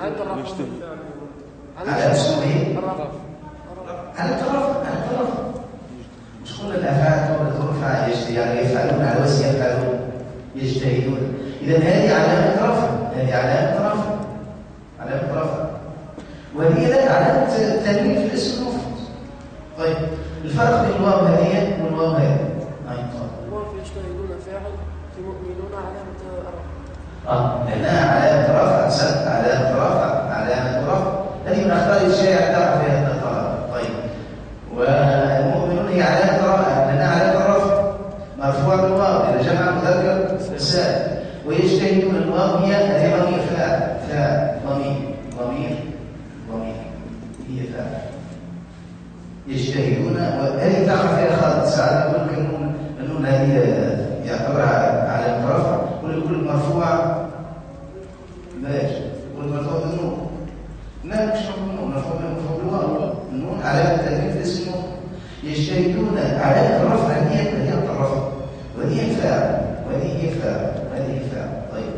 S2: علامه اسمه ايه؟ علامه الرفع. علامه الرفع مش كل الافعال ترفع يعني يفعلون على وزن يفعلون يجتهدون. اذا هذه علامه رفع. هذه علامه رفع علامه رفع وهي لا علامه تنوين في الاسم المفرد. طيب الفرق بين الواو هذه والواو هذه
S6: يجتهدون فاعل في مؤمنون علامة رفع.
S2: اه لأنها علامة رفع. سد علامة رفع علامة رفع. هذه من أخطاء الشائع تعرف فيها الطلبة. طيب والمؤمنون هي علامة رفع لأنها علامة رفع مرفوع بالواو لأن جمع مذكر سالم. ويجتهدون الواو هي هي ضمير فاعل فاعل ضمير ضمير ضمير هي فاعل يجتهدون. وهذه تقع فيها خالد ساعات يقول لك النون النون هذه يعتبرها علامة رفع ويقول مرفوع ماشي يقول مرفوع بالنون. لا مش بالنون مرفوع بالواو. النون علامة تنوين في اسمه. يجتهدون علامة الرفع هي هي الرفع وهي فاعل وهذه هي فاعل وهذه فاعل. طيب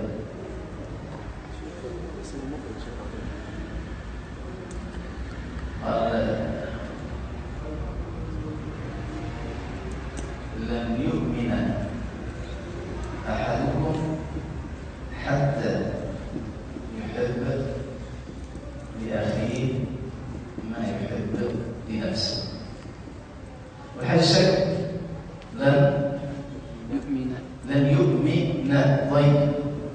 S2: لن يؤمن أحدكم حتى يحب لأخيه ما يحب لنفسه. والحاجة الشك لن
S3: يؤمن
S2: لن يؤمن. طيب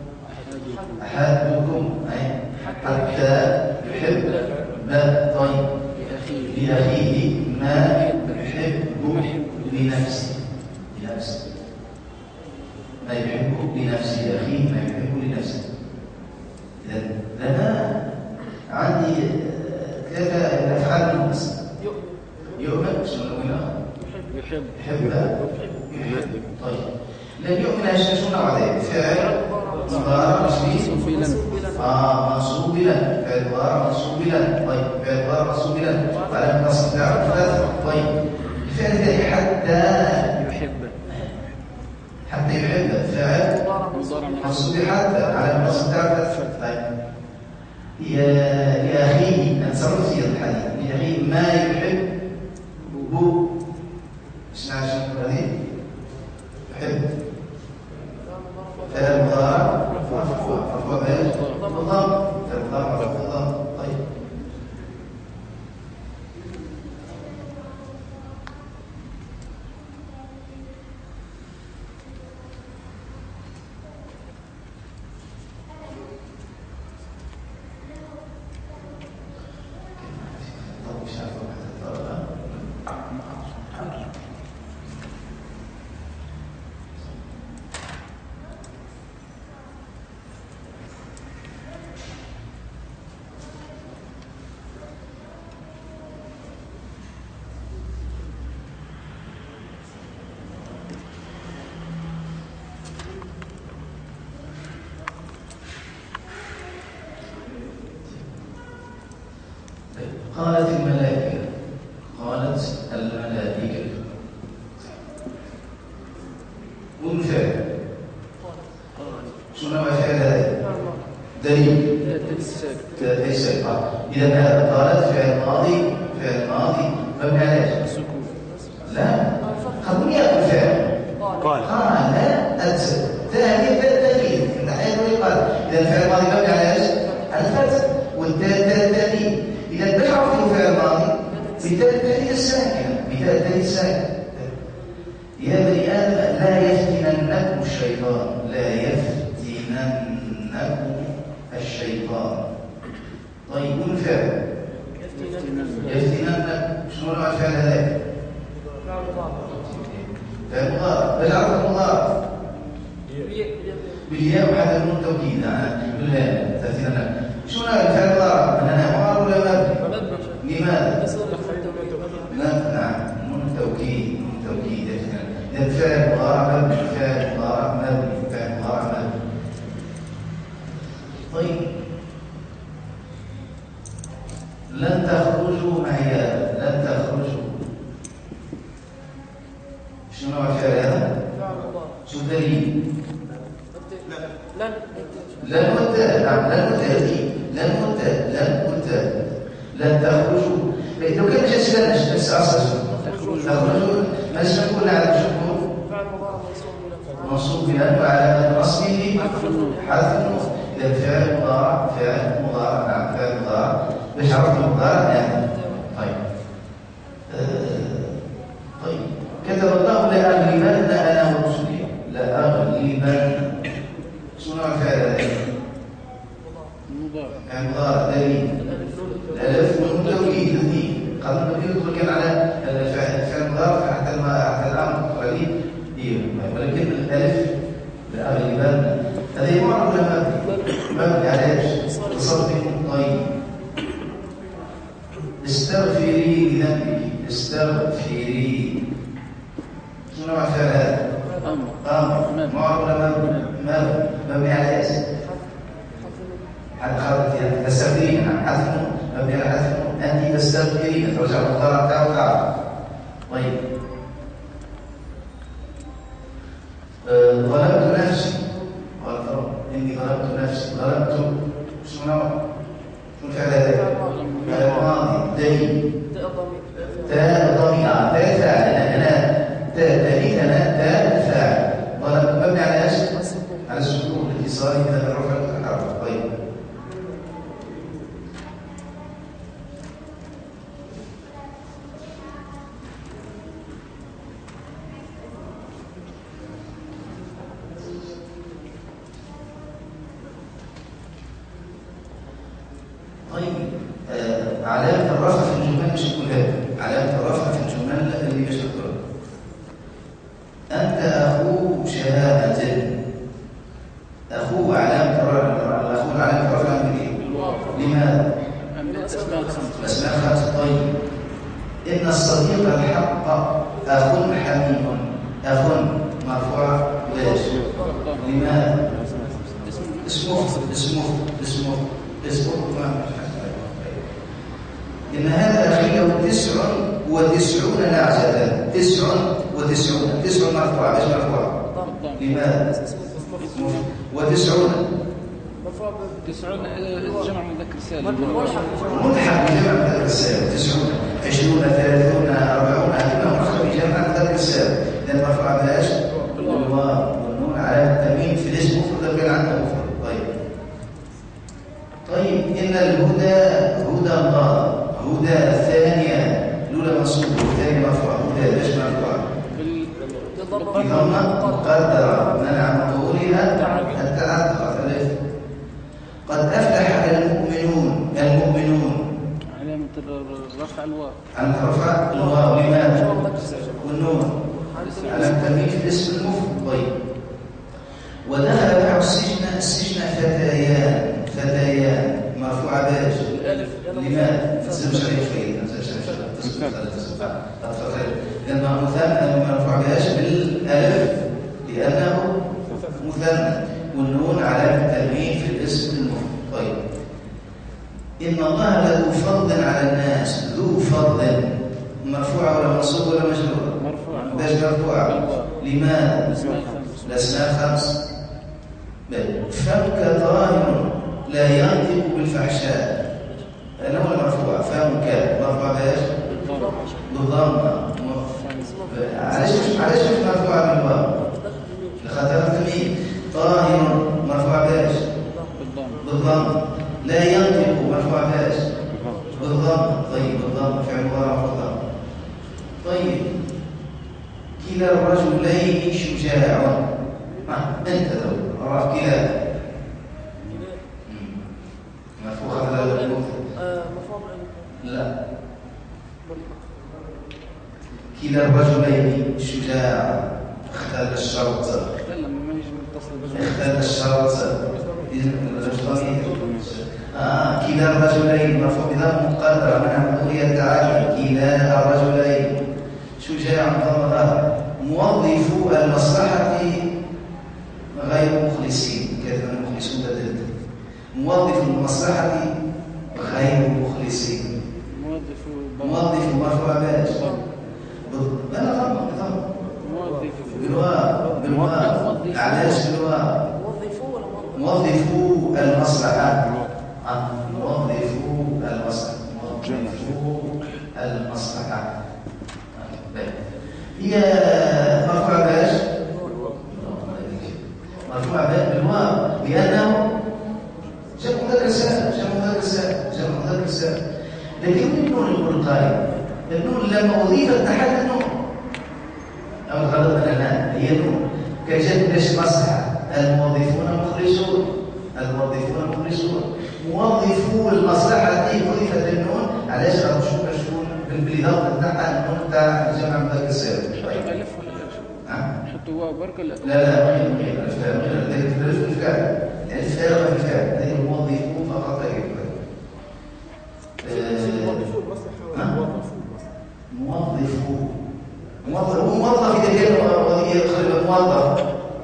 S2: أحدكم حتى يحب طيب لأخيه ما يحب لنفسه. لنفسه ما يحب لنفسه أخيه ما يحب لنفسه. إذا لنا عندي ثلاثة أفعال بس. يؤمن شنو نقولها؟
S3: يحب
S2: يحب يحب. طيب لن يؤمن شنو نوع ذلك؟ فعل مضارع منصوب لن اه منصوب لن فعل مضارع منصوب لن. طيب فعل مضارع منصوب لن على النصب بتاعه ثلاثة. طيب الفعل الثاني حتى
S3: يحب
S2: حتى يحب فعل منصوب حتى على النصب بتاعه. طيب يا أخيه نتصرف في الحديث لأخيه ما يحب بو اسمع شنو هذه يحب فعل مضارع مرفوع مرفوع بايش؟ بالضم. فعل مضارع مرفوع بالضم. طيب قالت الملائكة قالت الملائكة والفعل شو نوع الفعل هذا؟ دليل دليل السابق. إذا هذا قالت فعل ماضي فعل ماضي مبني على السكون. لا خلوني يأكل فعل قال قال لا أتسل ثاني دليل الحين قال. إذا الفعل ماضي مبني على الفتح والدال دليل. إذا بحرف فعل ماضي بدال دليل الساكنة بدال دليل الساكنة. يا بني آدم لا يفتننكم الشيطان لا يفتننكم الشيطان. طيب والفعل يفتننك شنو نوع الفعل هذاك؟ فعل مضارع. بل عرف المضارع بالياء وحتى النون توكيد بالله تفتننك. شنو نوع الفعل المضارع؟ أننا معرب ولا مبني؟ لماذا؟ نعم نون توكيد نون توكيد. إذا فعل مضارع مبني فعل مضارع مبني فعل مضارع مبني. طيب لن تخرجوا معي لن تخرجوا شنو نوع الفعل هذا؟ شو الدليل؟
S6: لن
S2: لن والتاء. نعم لن والتاء لن والتاء لن والتاء لن تخرجوا. لو كان جالس لن نفس أصل تخرجوا ماذا نقول على الجمهور؟ منصوب بلن وعلى نصبه حذف النون. إذا فعل مضارع فعل مضارع نعم فعل مضارع باش عرفت المضارع يعني. طيب آه. طيب كتب الله لأغلبن أنا ورسلي لأغلبن شنو نوع الفعل هذا؟
S3: مضارع
S2: يعني مضارع دليل الألف والنون توكيد الاثنين. قبل ما يدخل كان على الفعل المضارع حتى حتى الأمر قليل ولكن الألف لأغلبن هذه معرض ولا مبني على ايش؟ تصرف طيب. استغفري لذنبك استغفري شنو نوع الفعل هذا؟ امر امر معرض ولا مبني؟ مبني على ايش؟ حد خرج فيها تستغفرين حذف مبني على حذف انت تستغفرين ترجع المضارع بتاعه تعرف. طيب ظلمت نفسي إني ظلمت نفسي ظلمت شنو نوع؟ شنو الفعل هذا؟ فعل ماضي دليل تاء ضمير تاء فاعل. أنا تاء دليل أنا تاء فاعل. ظلمت مبني على ايش؟ على السكون الاتصالي من الرفع والحرف. طيب علامة الرفع في الجمل مش تكون هذا. علامة الرفع في الجمل اللي مش تكون أنت أخو شهادة. أخو علامة الرفع الأخو علامة الرفع من إيه؟ لماذا؟ الأسماء خمسة. طيب إن الصديق الحق أخ حميم. أخ مرفوع ليش؟ لماذا؟ اسمه اسمه اسمه اسمه إن هذا أخيه تسع وتسعون نعجة. تسع وتسعون تسع مرفوعة مش مرفوعة. لماذا؟ وتسعون
S3: تسعون جمع مذكر سالم
S2: ملحق بجمع مذكر سالم. تسعون عشرون ثلاثون أربعون هذه مرفوعة بجمع مذكر سالم. لأن مرفوعة بلاش الواو والنون على التميم في الاسم مفرد غير عنه مفرد. طيب طيب إن الهدى هدى الله. هدى الثانية الأولى منصوبة والثانية مرفوعة. هدى ليش مرفوعة؟ بضمة مقدرة منع من ظهورها التعذر. ثلاثة قد أفلح المؤمنون. المؤمنون
S3: علامة الرفع الواو.
S2: علامة الرفع الواو. لماذا؟ والنون علامة تمييز الاسم المفرد. طيب ودخل معه السجن السجن فتيان. فتيان مرفوعة باش لماذا؟ تسمى شريف خير لأنه مثنى مرفوع باش بالألف لأنه مثنى والنون علامة التنوين في الاسم المفرد. طيب إن الله له فضل على الناس. ذو فضل مرفوعة ولا منصوب ولا مجرور؟
S3: مرفوعة.
S2: باش مرفوعة. لماذا؟ الأسماء الخمس. فمك طاهر لا ينطق بالفحشاء. أنا ولا مرفوعة؟ فمك مرفوعة باش؟ بالضمة. علاش علاش مش مرفوعة بالواو؟ لخاطر تمييز. طاهر مرفوعة باش؟ بالضمة. لا ينطق مرفوعة باش؟ بالضمة. طيب بالضمة فعل مضارع بالضمة. طيب كلا الرجلين شجاع. أنت لو عرف كلا مرفوعة ولا
S6: مفهوم
S2: لا. كلا الرجلين شجاع. اختل الشرط.
S3: لا ما يجي متصل
S2: اختل الشرط. آه كلا الرجلين مرفوع بضم مقدر من بقية التعالي. كلا الرجلين شجاع ضم ظهر. موظفو المصلحة غير مخلصين. كذا المخلصون بدلت. موظف المصلحة غير مخلصين. موظف مرفوع باش؟ لا لا ضم ضم.
S3: موظف
S2: بالواو بالواو. علاش بالواو؟ موظفو المصلحة. موظفو المصلحة. موظفو المصلحة. هي مرفوعة باش؟ مرفوعة باش بالواو لأنه جمع مذكر سالم. جمع مذكر سالم. جمع مذكر سالم. لكن النون القرآني النون لما أضيفت تحت النون أو الغلط من الآن هي نون كجد باش مصلحة. الموظفون مخلصون. الموظفون مخلصون. موظفو المصلحة دي أضيفت النون علاش راهو شوف شكون بالإضافة تاع النون تاع جمع مذكر سالم.
S3: ألف ولا نحطوا واو برك ولا
S2: لا لا غير غير الفعل غير الفعل الفعل الفعل الفعل هذه الموظفون فقط غير موظفو موظف موظف إذا كان وظيفة يخرج موظف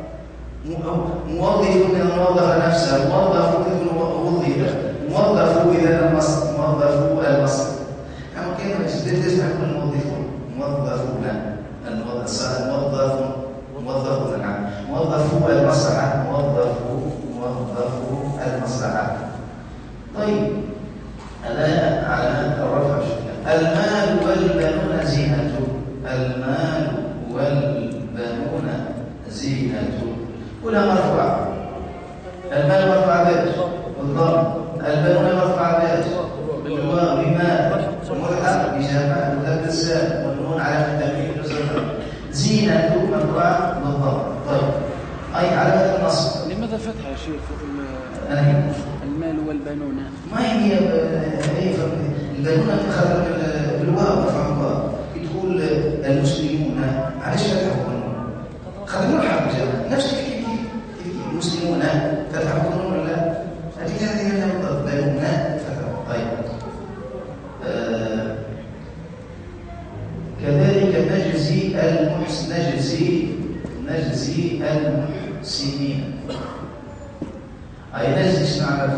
S2: موظف من الموظف نفسه. موظف يكون وظيفة. موظف إذا المصدر. موظف المصدر. أما كان تسمع كل الموظفون موظفون. الموظف موظف موظفون. نعم موظفو المصلحة. موظفو موظفو المصلحة. طيب الآن على الرفع. المال والبنون زينة. المال والبنون زينة كلها مرفوعة. المال مرفوعة باش؟ بالضم. البنون مرفوعة باش؟ بالواو. لماذا؟ ملحق بجمع المذكر السالم والنون على التنوين والجمع. زينة مرفوعة بالضم. طيب أي علامة النصب.
S3: لماذا فتحة يا شيخ المال والبنون؟
S2: ما هي هي البنون تخرج بالواو مرفوع بالواو. تقول المسلمون علاش فتحوا النون؟ خلينا نلحق بجمع نفس كيف كيف المسلمون فتحوا النون ولا لا؟ هذه كانت هي البنون فتحوا. طيب آه. كذلك نجزي المحسن نجزي نجزي المحسنين. أي نجزي شنو عرفت؟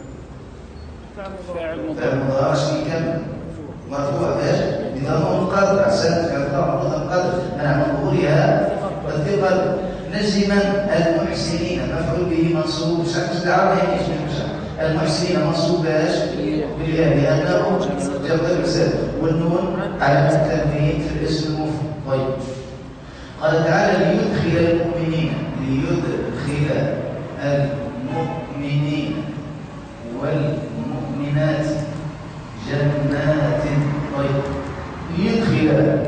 S3: فعل
S2: مضارع كم مرفوع باش؟ بضم مقدر. أحسنت. فعل مضارع مقدر منع من ظهورها والثقل. نجزي من؟ المحسنين مفعول به منصوب. مش دعوه هيك المحسنين منصوب باش؟ بالياء لأنه جمع المثال. والنون علامة التنوين في الاسم المفرد. طيب قال تعالى ليدخل المؤمنين. ليدخل المؤمنين والمؤمنات جنات. طيب ليدخل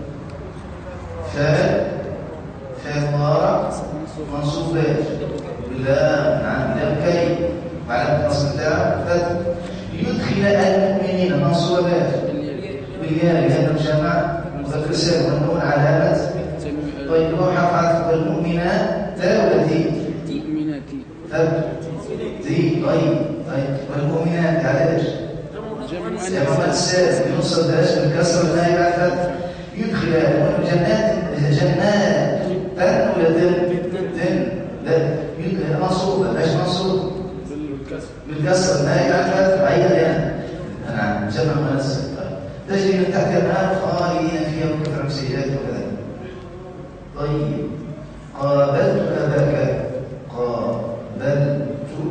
S2: فاعل فاعل مضارع منصوب باش؟ باللام. نعم لام كي وعلامة النصب تاعها فتح. ليدخل المؤمنين منصوب باش؟ بالياء لأنه جمع مذكر سالم والنون علامة. طيب هو حرف المؤمنات تاء ولا تي؟
S3: مؤمناتي.
S2: تي. طيب طيب والمؤمنات على ايش؟ جمع السالم ينصب باش؟ بالكسر النائب على الفتح. يدخل جنات جنات تن ولا تن؟ تن. لا منصوب باش منصوب بالكسر النائب على الفتح. عيد تحت الآن خالدين فيها وكثر سيئات وكذا. طيب قابلت أباك، قابلت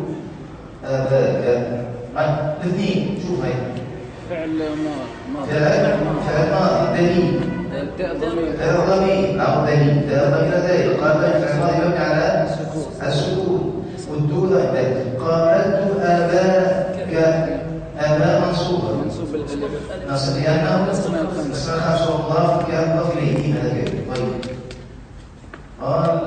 S2: أباك، الاثنين شوف هاي
S3: فعل ماضي
S2: فعل فعل ماضي دليل
S3: تاء ضمير
S2: فعل ضمير أو دليل تاء ضمير دليل. قابلت فعل ماضي مبني على السكون والدول أيضا. قابلت أباك أبا منصوبة
S3: منصوب بالالف
S2: نصب لأنه اسم خمس مضاف كان مضاف إليه هذا كده. طيب قال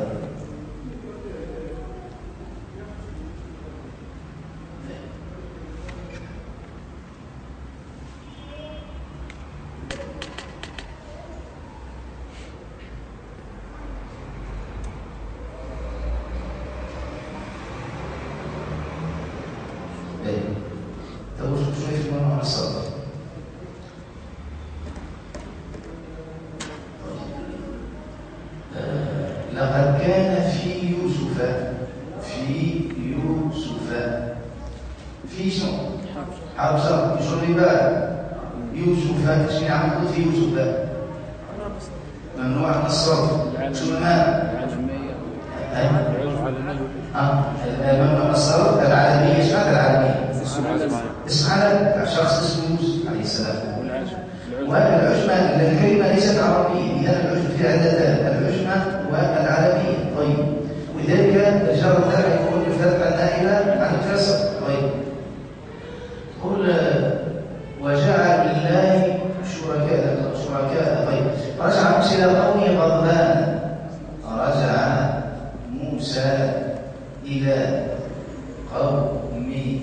S2: لقد كان في يوسف في يوسف في شنو؟ حرف شرط شنو الباء يوسف شنو عملوا في يوسف؟ ممنوع من الصرف. شنو الماء؟
S3: العجمية
S2: اه ممنوع من الصرف. العالمية ايش معنى العالمية؟ اسم علم شخص اسمه يوسف عليه السلام. والعجمة الكلمة ليست عربية، إذا العجمة في عدتان العجمة والعالمية. طيب ولذلك الجر التابع يكون بفتح النائبة عن الكسر. طيب قل وجعل لله شركاء شركاء. طيب رجع موسى إلى قومه غضبان، رجع موسى إلى قومه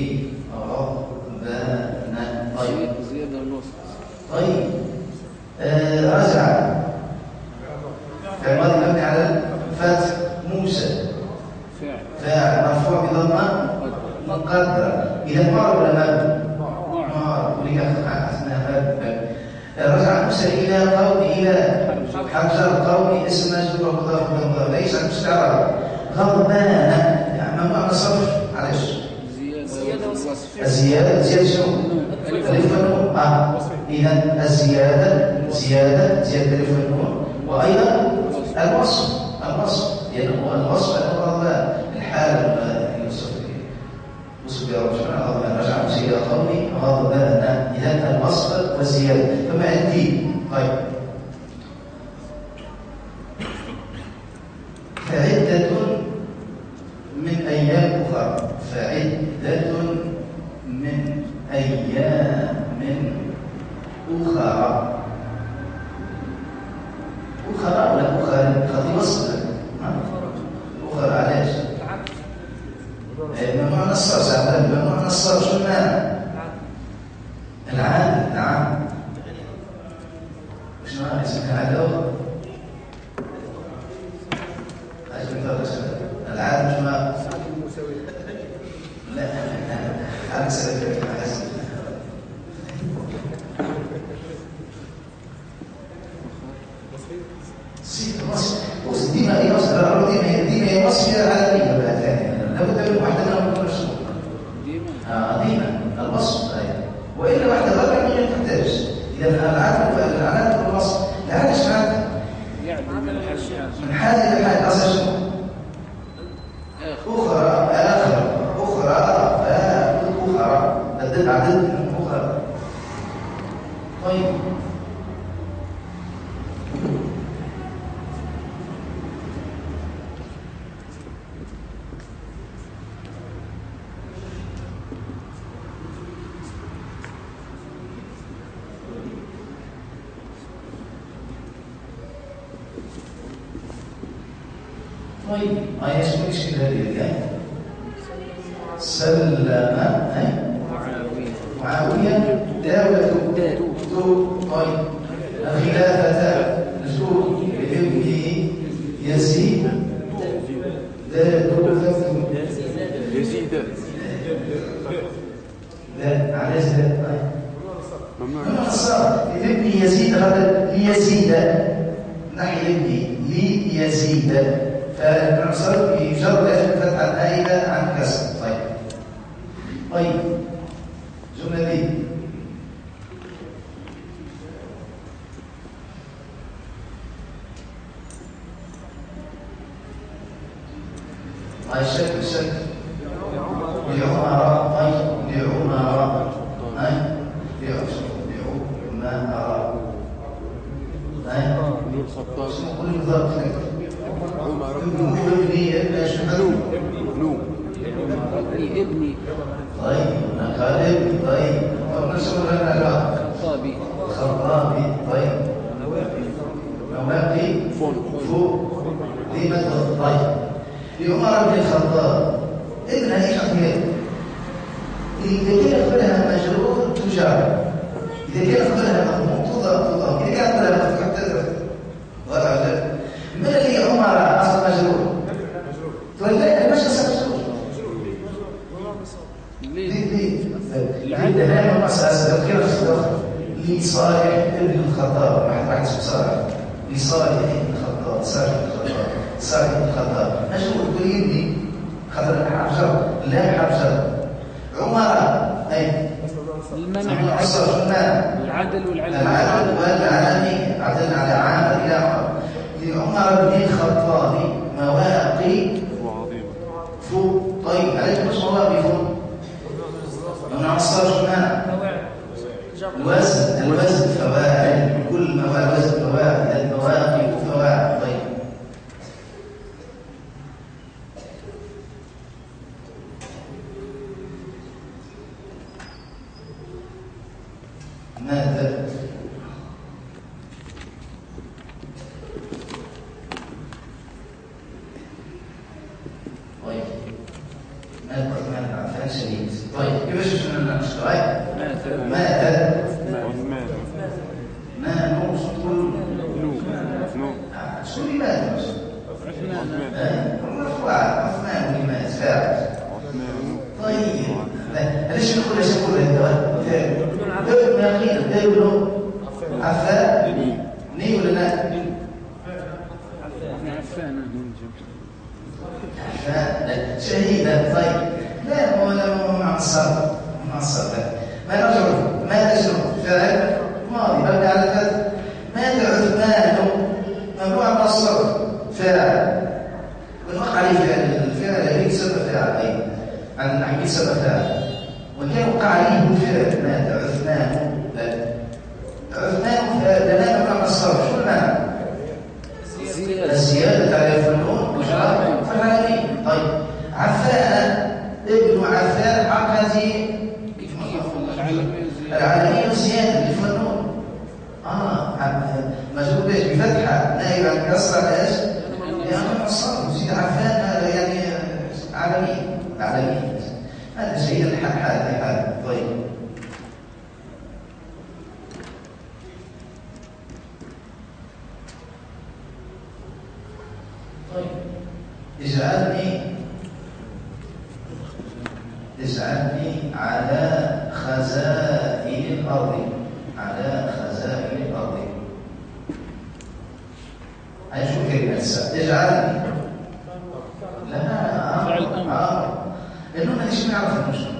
S2: غضبان. طيب
S3: زيادة الوسط.
S2: طيب آه رجع فالماضي مبني على فتح موسى
S3: فعل
S2: فاعل مرفوع بضمه مقدر. اذا مار ولا مبني؟ مار. ولك اثناء رجع موسى الى قوم الى حجر قوم اسم مجرور مضاف مضاف ليس مستعار. غضبان يعني ممنوع من الصرف. معلش
S3: زيادة الوصف.
S2: الزياده زياده شنو؟ الف والنون. اه اذا الزياده زياده زياده الف والنون وايضا الوصف الوصف لانه الوصف المراد الحال الوصف وصف يا رب سبحانه غضبان. رجع موسى الى قومه غضبان. اذا الوصف والزياده فما الدين. طيب فعدة من ايام اخرى، فعدة من ايام أخرى. أخرى ولا أخرى؟ خطي وصف أخرى. علاش؟ ممنوع من الصرف. سأقول ممنوع من الصرف. شو المعنى؟ العادة. نعم شنو معنى اسمها العادة؟ العادة شو معنى؟ لا عادة سلفية. ديما هي وصف ديما هي ديما هي وصف عالمية بقى ثانية. لابد من واحدة منهم تكون شنو؟ ديما اه ديما الوصف أيضا، وإلا واحدة غير من تحتاج. إذا العادة فالعادة والوصف العادة ايش معناتها؟
S3: يعني من حال
S2: من حال إلى حال. أصل شنو؟ أخرى آخر أخرى أخرى بدل عدد من أخرى. طيب طيب ما يسمونش كده الآن. سلم معاوية داود دو. طيب الخلافة زور لابنه يزيد داود
S4: يزيد
S2: لا على زاد. ممنوع من الصرف. لابن يزيد هذا ليزيد نحي ابني ليزيد. فالمعصر يجر لازم فتح النائبة عن كسر. طيب طيب الجملة دي هاي الشكل الشكل لعمر طيب لعمر هاي لعمر هاي شنو قولي بالضبط عمر ابني ابني شنو
S3: ابني ابني
S2: طيب قال ابني طيب طب نشوف لنا لا
S3: خطابي
S2: خطابي طيب نواقي فوق دي مدخل طيب لعمر بن الخطاب ابن ايش اخبار اذا كان قبلها مجرور تجار اذا كان قبلها مضموم تضاف تضاف اذا كان قبلها مفتوح تضرب ولا من اللي عمر اصلا مجرور تقول لا مش اصلا مجرور ليه العدل هنا مسألة كيف لصالح ابن الخطاب واحد واحد اسمه صالح لصالح ابن الخطاب صالح ابن الخطاب صالح ابن الخطاب مجرور تقول يبني خطر حرف جر لا حرف جر عمر اي
S3: المنع العدل والعلم
S2: العدل والعلم عدل على عامل الى عمر لعمر بن الخطاب مواقي فوق طيب عليك مش مواقي فوق من عصر ما الوزن الوزن فواعل كل ما وزن فواعل المواقي وفواعل طيب ماذا طيب ماذا ماذا عفان شديد طيب كيفاش شنو نشتغل ماذا ما نوصل نو نو شنو لماذا مرفوع عثمان لماذا فاعل طيب ليش نقول ليش نقول هذا ابن اخير ابن عفان ني ولا لا
S3: عفان
S2: عفان شهيدا طيب لا ولا مع الصبر مع الصبر ما نرجع ما تجرب فعل ماضي مبني على الفتح ماذا عثمان ممنوع من الصرف فاعل ونوقع عليه فعل الفعل هيك سبب فاعل اي عن النحو سبب فاعل وكان وقع عليه الفعل ماذا عثمان عثمان لنا ممنوع من الصرف شو المعنى الزياده على الفنون فالعالمين طيب عفان ابن عفان عقدي العالمين زياده للفنون اه مجرور بايش بفتحه نائب عن كسره ايش يعني الصرف زيد عفان هذا يعني عالمي عالمي هذا شيء الحال حال حال طيب طيب اجعلني اجعلني على خزائن الأرض على خزائن الأرض هاي شو كلمة اجعلني لا
S3: فعل أمر
S2: لأنه ما إيش نعرف المشكلة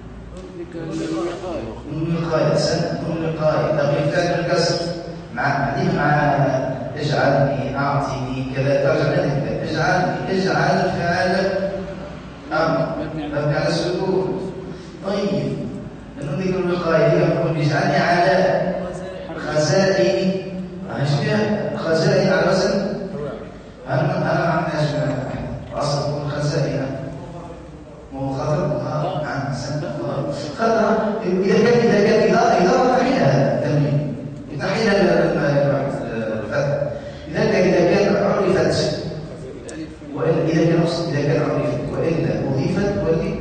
S2: نون القاية سنة نون القاية تغيير فعل الكسر مع بعدين مع اجعلني أعطيني كذا ترجع لك اجعلني اجعل فعل أمر مبني على السكون طيب لأنه ذكر الوقاية يقول اجعلني على خزائن ايش فيها خزائن على وزن أنا أنا ما عندناش أصل تكون خزائن مو خطر نعم خطر إذا كان إذا كان إذا إذا تحيلها تنوين تحيلها الفتح إذا كان إذا كان عرفت وإذا كان إذا كان عرفت وإلا أضيفت ولي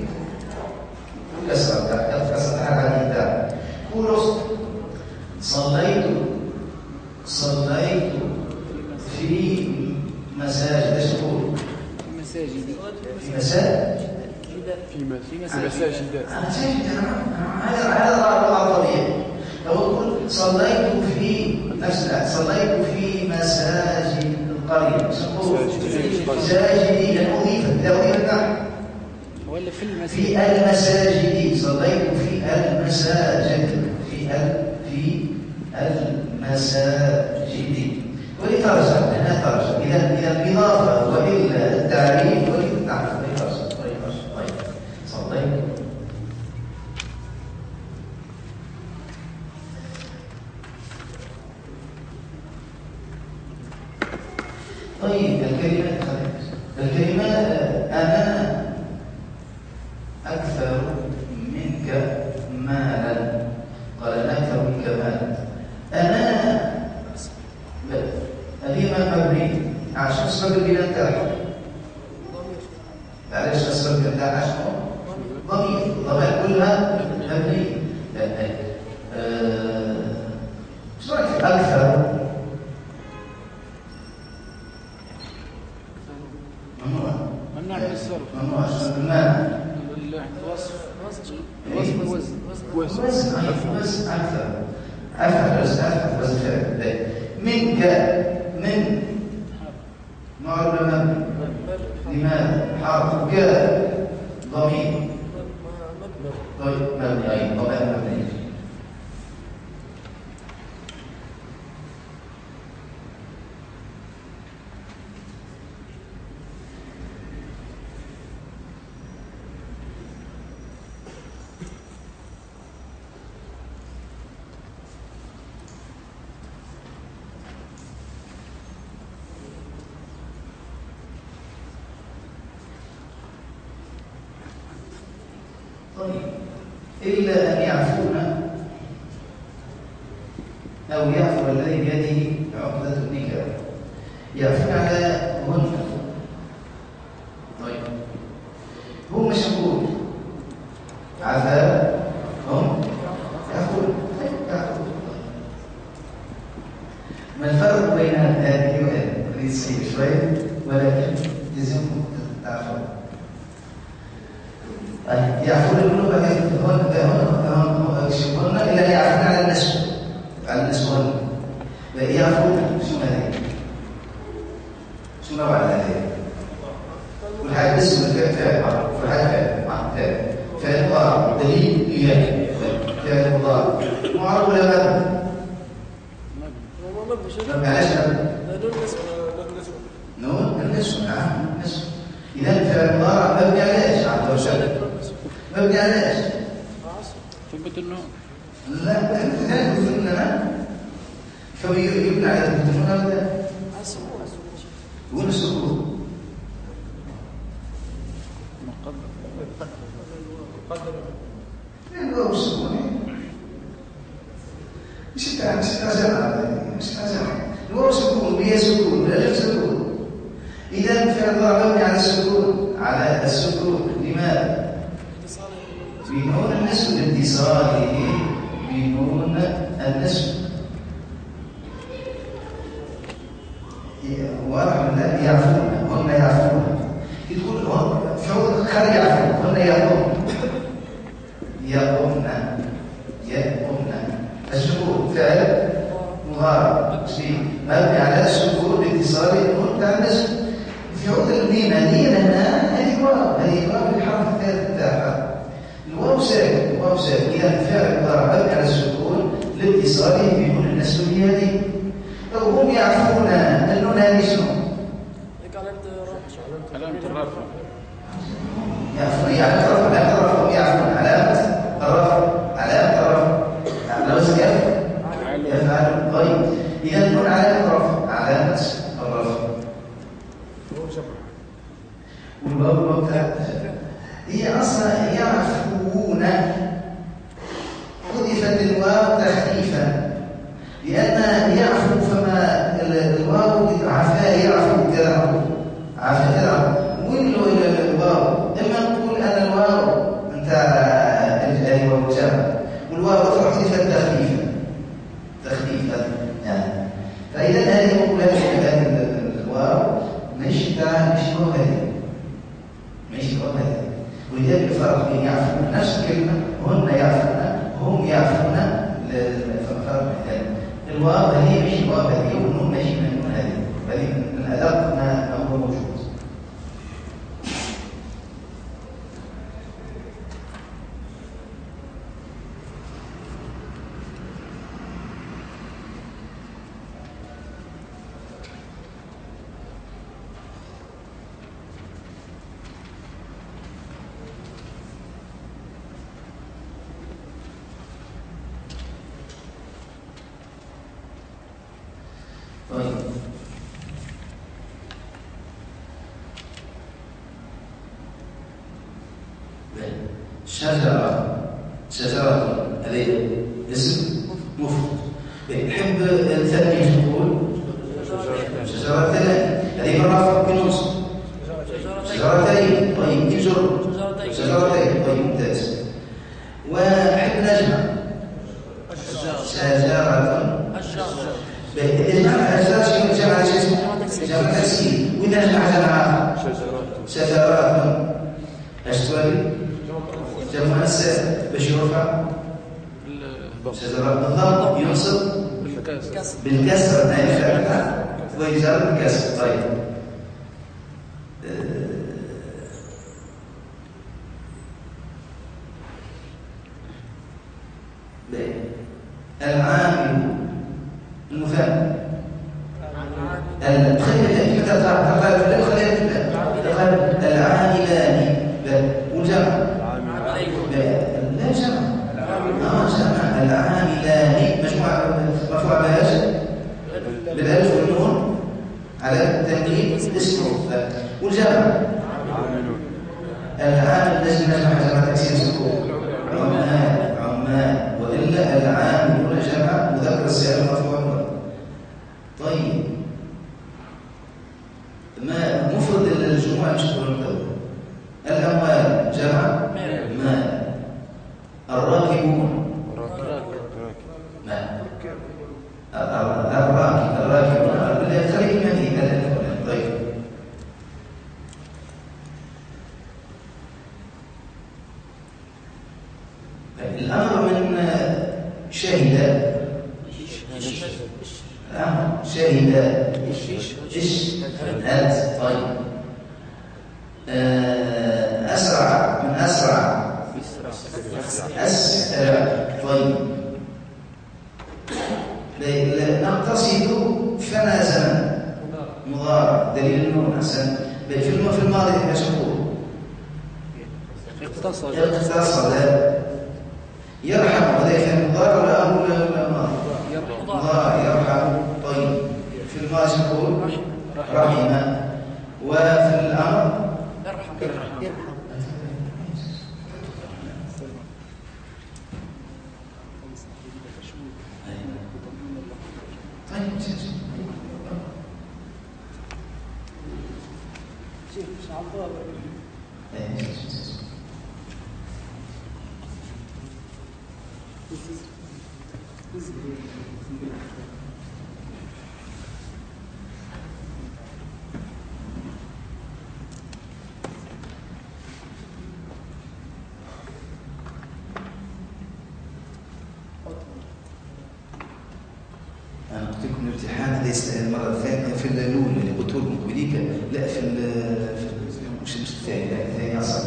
S2: كسرت كسرت على الإبداع قولوا صليت صليت في مساجد ايش تقول؟
S3: في مساجد
S2: في مساجد
S3: في مساجد
S2: مساجد هذا هذا الوضع الطبيعي لو تقول صليت في نفس صليت في مساجد القرية مساجد يعني أضيفت إذا أضيفت نحن
S3: ولا في المساجد
S2: في المساجد صليت في المساجد في في المساجد ولترجع لأنها ترجع إذا إذا الإضافة وإلا التعريف وللتعريف معلش السبب بتاعها شنو؟ ضمير، الضمائر كلها مبنيه. ايش رايك في اكثر؟ ممنوع
S3: ممنوع من الصرف.
S2: ممنوع عشان المانع
S3: الوصف وصف الوزن
S2: وزن وزن اكثر اكثر وزن اكثر وزن فعل. من جاء من معرب مبني لماذا؟ حرف جاء ضمير طيب مبني اي طبعا مبني. إلا أن يعفون أو يعفو الذي بيده عقدة النكاح يعفون على هن. طيب هم مشغول عفا هم يعفون يعفون. ما الفرق بين هذه وهذه؟ هذه تصير شوية ولكن يلزمكم تعرفون. يعفون القلوب هون هون هون إلا يعفون على النسب على النسب هون يعفون. شو هذه؟ شو نوع هذه؟ كل حاجة اسم الفعل فعل كل حاجة فعل فعل فعل مضارع دليل إياه فعل مضارع معرب ولا مبني؟ مبني علاش مبني؟ نون النسب. نعم النسب. إذا الفعل مضارع مبني على ايش؟ على الوجه. مبني على ايش؟
S3: ثبت النون.
S2: لا لا يقولون لنا فيبنى على ثبت النون هذا وين السكون؟
S3: مقدر
S2: الواو السكون مش تاع مش تاع جمع مش تاع جمع. الواو سكون وهي سكون لا سكون. إذا فعل مضارع مبني على السكون على السكون لماذا؟ بنون النسب لاتصاله بنون النسب. واضح ولا يعفون؟ هن يعفون. يقول هن فعل خير يعفون هن يقومن يقومن يقومن. السكون فعل مضارع مبني على السكون لاتصاله بنون النسب. في عود الميم هذه هنا هذه واو هذه واو الحرف الثالث بتاعها. الواو ساكن الواو ساكن. إذا الفعل مضارع مبني على السكون لاتصاله بنون النسب هذه. طب هم يعرفون النون هذه شنو؟
S3: علامة الرفع.
S2: يعرفون علامة الرفع علامة الرفع هم يعرفون علامة الرفع علامة الرفع على وزن يفعل. طيب إذا النون علامة الرفع علامة الرفع. والواو مبتدأ هي اصلا يعفون حذفت الواو تخفيفا لان يعفو فما الواو عفا يعفو كذا عفا كذا وين الواو اما نقول ان الواو نتاع الالف والجر والواو حذفت تخفيفا تخفيفا يعني. فاذا هذه نقول هذه الواو مش تاع مش هو هذه مش هو هذه. ولذلك الفرق بين يعفون نفس الكلمة وهن يعفون هم يعفون الفرق بين الواو هذه مش الواو هذه والنون مش من النون هذه بل من أدق ما هو موجود. شجرة شجرة هذه اسم مفرد. نحب الثاني نقول شجرتان هذه بالرفع بالنصب شجرتين طيب يجر
S6: شجرتين.
S2: شجرتين طيب ممتاز. وحب نجمع شجرة
S6: الشجرة.
S2: إذا جمع الأشجار شيء جمع شيء اسمه جمع تكسير. وإذا جمع جمع
S4: شجرات
S2: شجرات أشتري جمع السادة باش يرفع شجرات بالضبط ينصب
S3: بالكاس
S2: بالكسر نعم فعلا ويجر بالكسر. طيب العامل المثنى الخلية متى تقال في الخلية تقال العاملان والجمع لا جمع اه جمع العاملان مجموعة مرفوع بهاش بالالف والنون على التنكيل اسمه والجمع العامل لازم نجمع جمع تكسير سكون عمال عمال والا العامل جمع مذكر السالم مرفوع. طيب ما مفرد الجموع مش تقول الاموال جمع مال الراكبون مال الراكب الراكبون اللي خليك مدينه. طيب الامر من شهد شهد إيش هات. طيب أسرع من أسرع أسرع. طيب نقتصد فما زمن مضارع دليل النون أحسن في الماضي ايش نقول؟
S3: اقتصد
S2: اقتصد يرحم هذا في المضارع ولا أقول ولا ماضي؟ مضارع يرحم. طيب في الماضي نقول رحم وفي الأمر
S6: ارحم
S2: طيب
S6: شيخ مش عطاء
S2: أنا قلت لكم الامتحان ليس المرة الثانية في الأولى اللي قلت لكم قبليك لا في مش مش الثاني لا الثاني أصلا.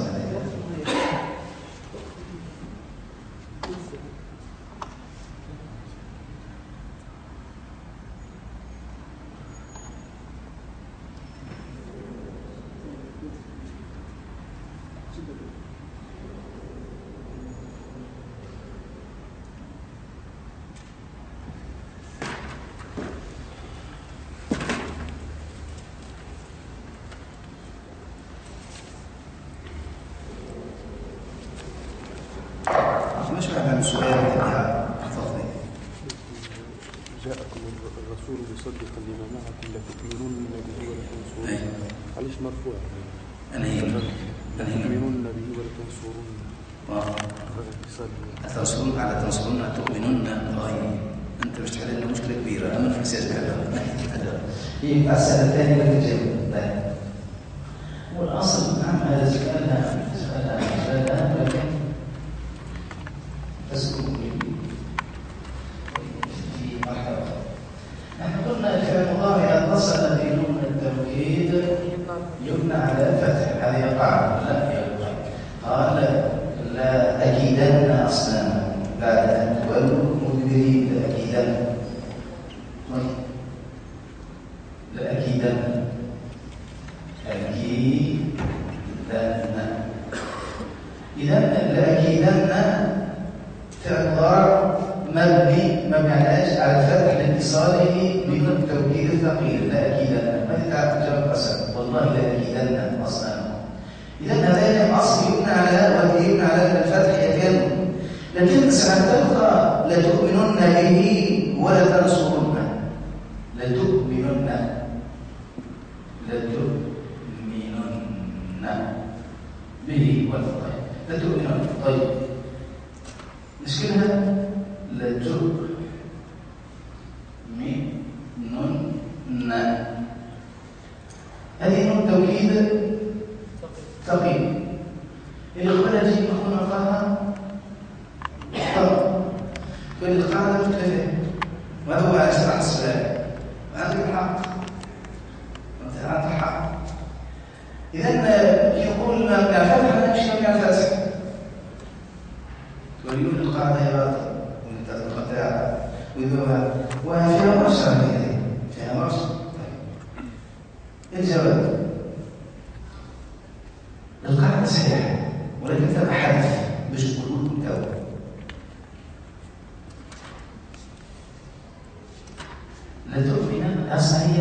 S2: مش معنى السؤال اللي تفضل
S4: جاءكم الرسول مصدقا لما معكم لتؤمنون به ولتنصرون. علاش مرفوع؟
S2: أنا هي
S4: لتؤمنون به ولتنصرون.
S2: تنصرون على تنصرون تؤمنون. طيب أنت مش تحل لنا مشكلة كبيرة أنا في سياسة هذا هي السنة الثانية اللي تجيب والأصل نعم هذا سؤالنا سؤالنا لكن في مرحلة نحن قلنا في المضارع اتصل بنون التوكيد يبنى على الفتح. هذه قاعدة لا قال لا أكيدن أصنام بعد أن تولوا مدبرين لأكيدن لأكيدن أكيدن. إذا لأكيدن فعل مضارع مبني مبني على ايش؟ على الفتح لاتصاله بدون التوكيد الثقيل. لأكيدن ما تعرف جمع قسم والله لأكيدن أصنام. إذا هذا أصل يبنى على ويبنى على الفتح يكاد. لكن سنتلقى لتؤمنن به ولا تنصرن. لتؤمنن لتؤمنن به والله لا تؤمنون. طيب نشكلها لا تؤمنون. هذه نون توكيد ثقيل اللي قبلها تجي مخون ألقاها طب فالقاعدة مختلفة وهذا هو أسرع السؤال وعندك الحق أنت عندك الحق. إذا يقول ما كان فتح نمشي ما كان فتح ويقول القاعدة هي باطل والقطاع ويقولها وفيها مرسى فيها مرسى. الجواب القاعدة صحيحة ولكن تبع حذف باش نقولوا لكم تو لا تؤمن أصلا هي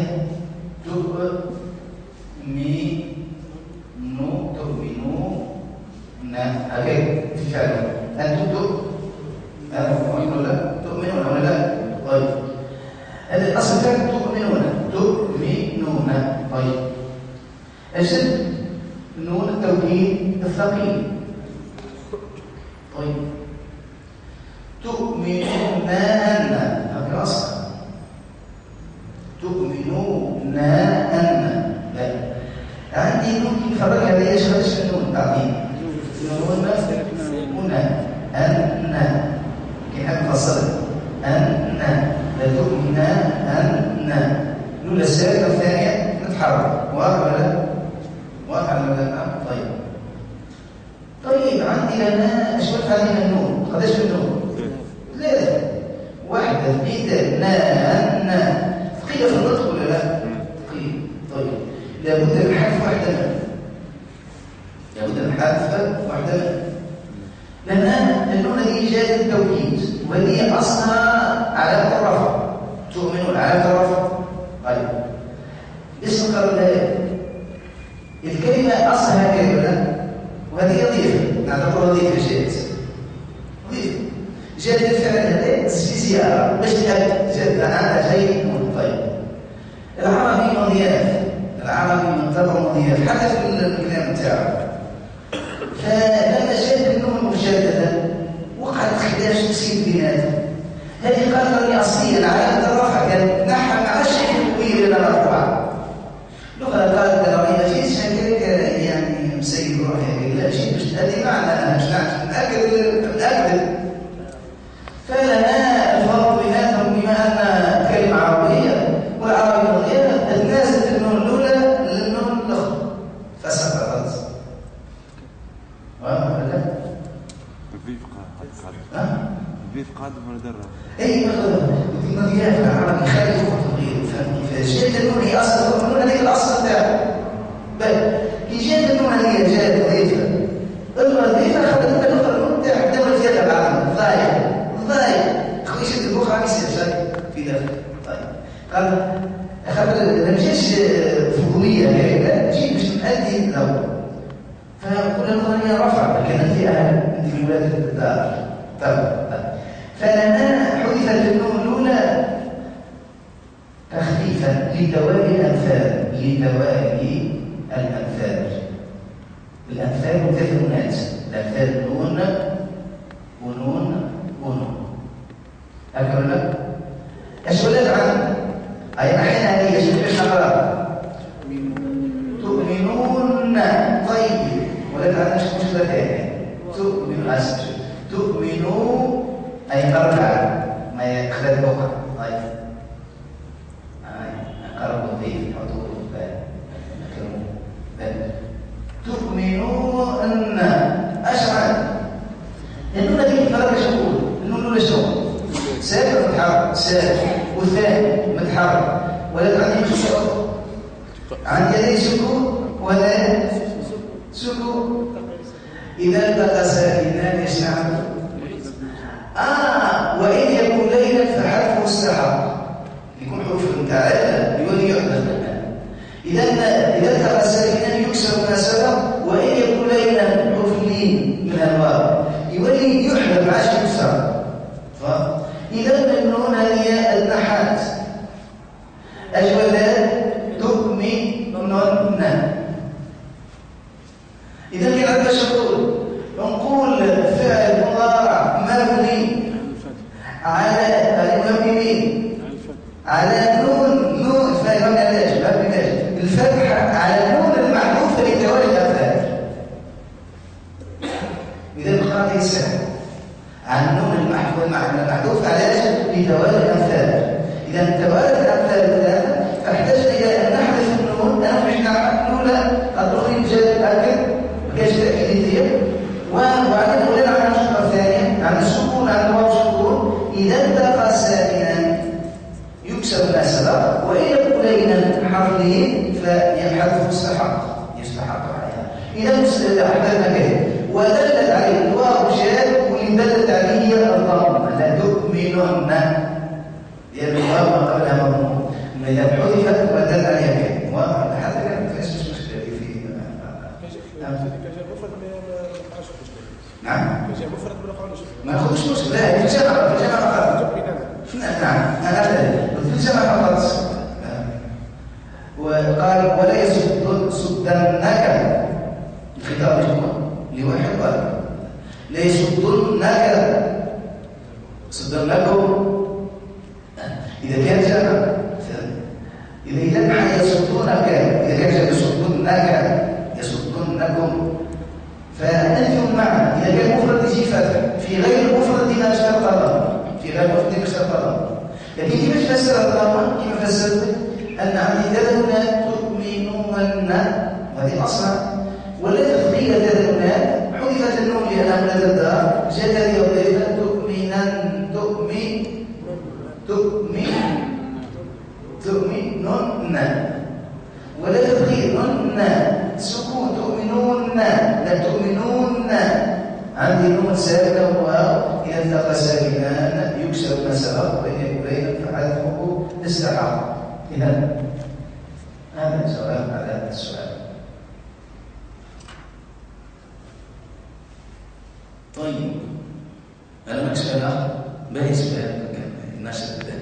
S2: تؤمنوا تؤمنون هكذا في فعل أنتم تؤمنون ولا تؤمنون ولا لا. طيب هذا الأصل فعل تؤمنون تؤمنون. طيب أجل نون التوكيد الثقيل. طيب تؤمنون هكذا أصلا تؤمنون أن لا عندي نون يفرق على ايش هذا النون تعطيني نون هنا أن كيف نفصل أن لا تؤمن أن نون الساكنة الثانية نتحرك واضح ولا واضح ولا لا؟ طيب طيب عندي لنا اشوف هذه النون قداش النون؟ ثلاثة واحدة اثنين نا نا ثقيلة في النطق ولا لا؟ ثقيلة. طيب لابد من حذف واحدة منها لابد من حذف واحدة منها لأن النون هذه جاءت التوكيد وهذه أصلها علامة الرفع تؤمنون علامة الرفع. طيب اسم قرنها الكلمة أصلها كلمة وهذه ضيفة نعتبرها ضيفة جاءت ضيفة جاءت الفعل هذا في زيارة باش تأكد جاءت أنا جاي. طيب العربي مضياف العربي منتظر مضياف حتى في الكلام بتاعه. فلما جاءت النون مشددة وقعت خلاف تسيب بيناتهم هذه قالت لي أصليا علامة الرفع كانت نحن مع شيء كبير لنا مرفوعة لغة قالت لنا ما فيش هكذا يعني مسيب روحي لا شيء مش هذه معنى أنا مش نأكد نأكد. فلنا الفرق بيناتهم بما أن كلمة عربية والعربية مضيئة تنازل النون الأولى للنون الأخرى فسقطت. واضح ولا لا؟
S4: الضيف قادم
S2: ها؟
S4: الضيف قادم ولا درة؟
S2: أي مثلا مضيئة العربي خارج وقت غير فهمني فجاءت النون هي أصل النون هذه الأصل بتاعها. بل كي جاءت النون هذه جاءت ضيفة الضيفة أخذت أنت الأخرى النون بتاعها دولت فيها بعض ضايع ضايع أخوي شد البخ عم يصير شك في ذلك. طيب قال أخذ ما مشيش فضولية هكذا جيت باش نأدي الأول فكل القضية رفع لكن أنت أهل أنت في ولادة الدار. طيب فلما حذفت النون الأولى تخفيفا لتوالي الأمثال لتوالي الأمثال الأمثال كثيرونات الأمثال نون ونون ونون هكذا السؤال عن أي نحن هذه يجب نقرأ تؤمنون. طيب ولكن هذا مش مشكلة ثانية تؤمن أسف تؤمنوا أي أربعة ما يخلد بقى. طيب قربوا فيه حضور بل تؤمنون أشعر النون دي فرق شغول النون ولا شغل ساكن متحرك ساكن والثاني متحرك ولكن عندي مشكلة عندي هذه سكون وهذا سكون إذا التقى ساكنان يشتعل آه وإن يكون ليلا فحرفه السحر يكون حروف المتعالى يولي يحدث. إذا إذا التقى ساكنان يكسر ما سبق وإن يكون ليلا حروف اللين من الواو يولي يحدث مع شيء يكسر. إذا النون هي النحات أجودات تؤمنون. إذا كان باش نقول نقول فعل مضارع مبني على المبني على نون نون فاهم علاش مبني الفتحه على النون المحذوفه لتوالي الافعال. اذا قرات يسهل عن النون المحذوفه علاش لتوالي الامثال. اذا توالي الامثال الثلاثه فاحتاجنا الى ان نحذف النون. انا مش نعمل الاولى الدخول جاد اكد كاش تاكيديه وبعدين قلنا على النقطه الثانيه عن السكون عن الواو سكون اذا التقى ساكنا يكسر ما سبق وإن قلينا حرفين فيحذف مستحق يستحق عليها. إذا أحدثنا كده ودلت عليه الواو شاد واللي دلت عليه هي الضم لا تؤمنن لأن الواو ما قبلها مضمون إذا حذفت ودلت عليها كده وحتى كان فيش مشكلة في نعم ما ناخذش مشكلة لا في جمع في جمع فقط نعم هذا في جمع فقط. وقال ولا يصد صدنك الخطاب يكون لواحد قال لا يصدنك صدنكم إذا كان جمع إذا جمع يصدونك إذا كان يصدونك يصدونكم فأنتم معا. إذا كان مفرد يجي فتح في غير المفرد ما اشترط الضم في غير المفرد ما اشترط الضم. لكن كيف فسر الضم كيف فسرت أن عندي تذهبون تؤمنون هذه أصلا والذي قيل تذهبون حذفت النون لأنها من الدار جاءت هذه وظيفة تؤمنن تؤمن تؤمن تؤمنون والذي قيل سكون تؤمنون لا تؤمنون عندي نون ساكنة وواو إذا التقى ساكنان يكسر ما سبق بين بين فحذفه استحق. إذا هذا الجواب على السؤال. طيب أنا معك سؤال آخر باقي سؤال الناس البداية.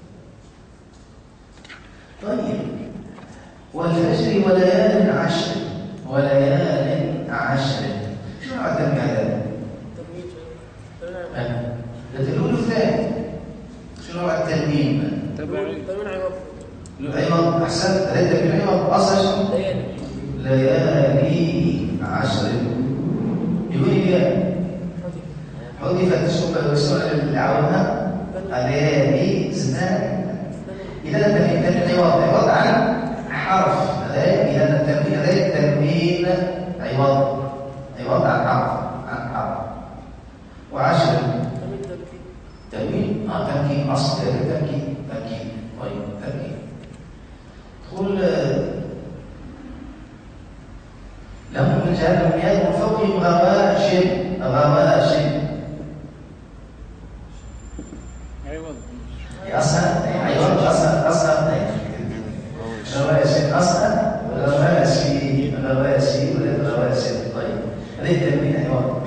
S2: طيب والفجر وليال عشر وليال عشر شنو معنى التنبيه هذا؟ الأول والثاني شنو معنى التنوين؟
S3: تنوين
S2: عوض أحسن هذا التنوين عوض أصلا شنو؟ ليالي عشر يقول لي حذفت الشبهة والسنة اللي عوضها ليالي زمان. إذا التنوين عوض عوض عن حرف إذا التنوين هذا التنوين عوض عوض عن حرف عن حرف. وعشر تنوين اه تمكين اصل تمكين تمكين طيب تمكين تقول لهم من جهنم مياه من فوقهم غواش غواش
S3: عوض
S2: اصلا عوض اصلا اصلا غواش اصلا غواشي غواشي ولا غواشي. طيب هذه التنوين عوض.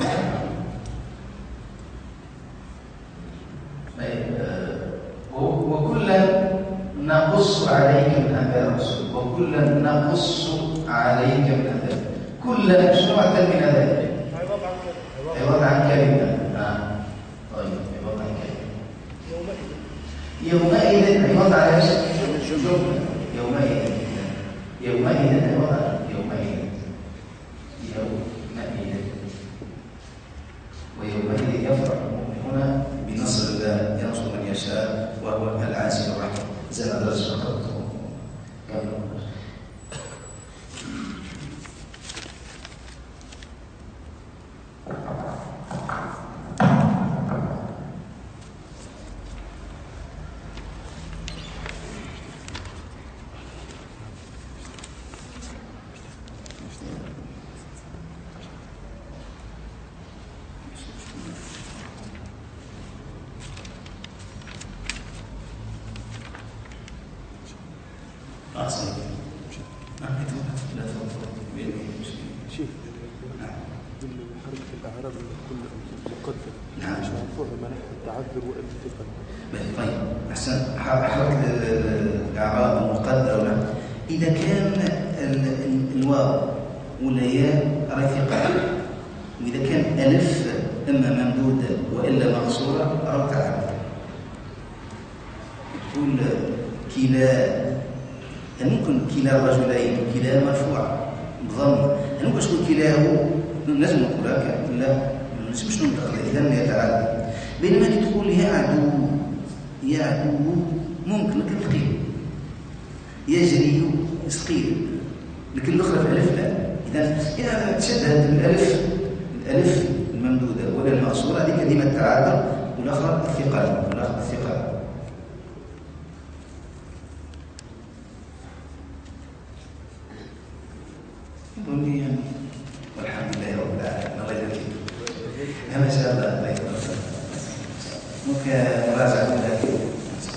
S2: وكلا نقص عليك من أنباء الرسل وكلا نقص عليك من أنباء كلا شنو معنى التنوين هذا؟ عوض عن كلمة. آه. طيب عوض عن كلمة يومئذ عوض على ايش؟ يومئذ يومئذ عوض عن يومئذ يومئذ ويومئذ يفرح المؤمنون بنصر الله ينصر من يشاء وهو العزيز الرحيم. زي ما درس فقط طيب احسن حركه الاعراب المقدره. اذا كان الواو ولا ياء راهي ثقل. وإذا كان ألف إما ممدودة وإلا مقصورة راهو تعرف. تقول كلا، ممكن كلا الرجلين كلا مرفوع بضم، ممكن تقول كلاه لازم نقول هكا، لا ما نجمش ننطق إذا لم يتعدى. بينما اللي تقول يا عدو يا عدو ممكن لكن ثقيل، يجري ثقيل، لكن الأخرى في الألف لا. إذا إذا تشدد الألف الألف الممدودة ولا المقصورة هذه كلمة التعادل، والأخرى الثقل والأخرى الثقل. يقول لي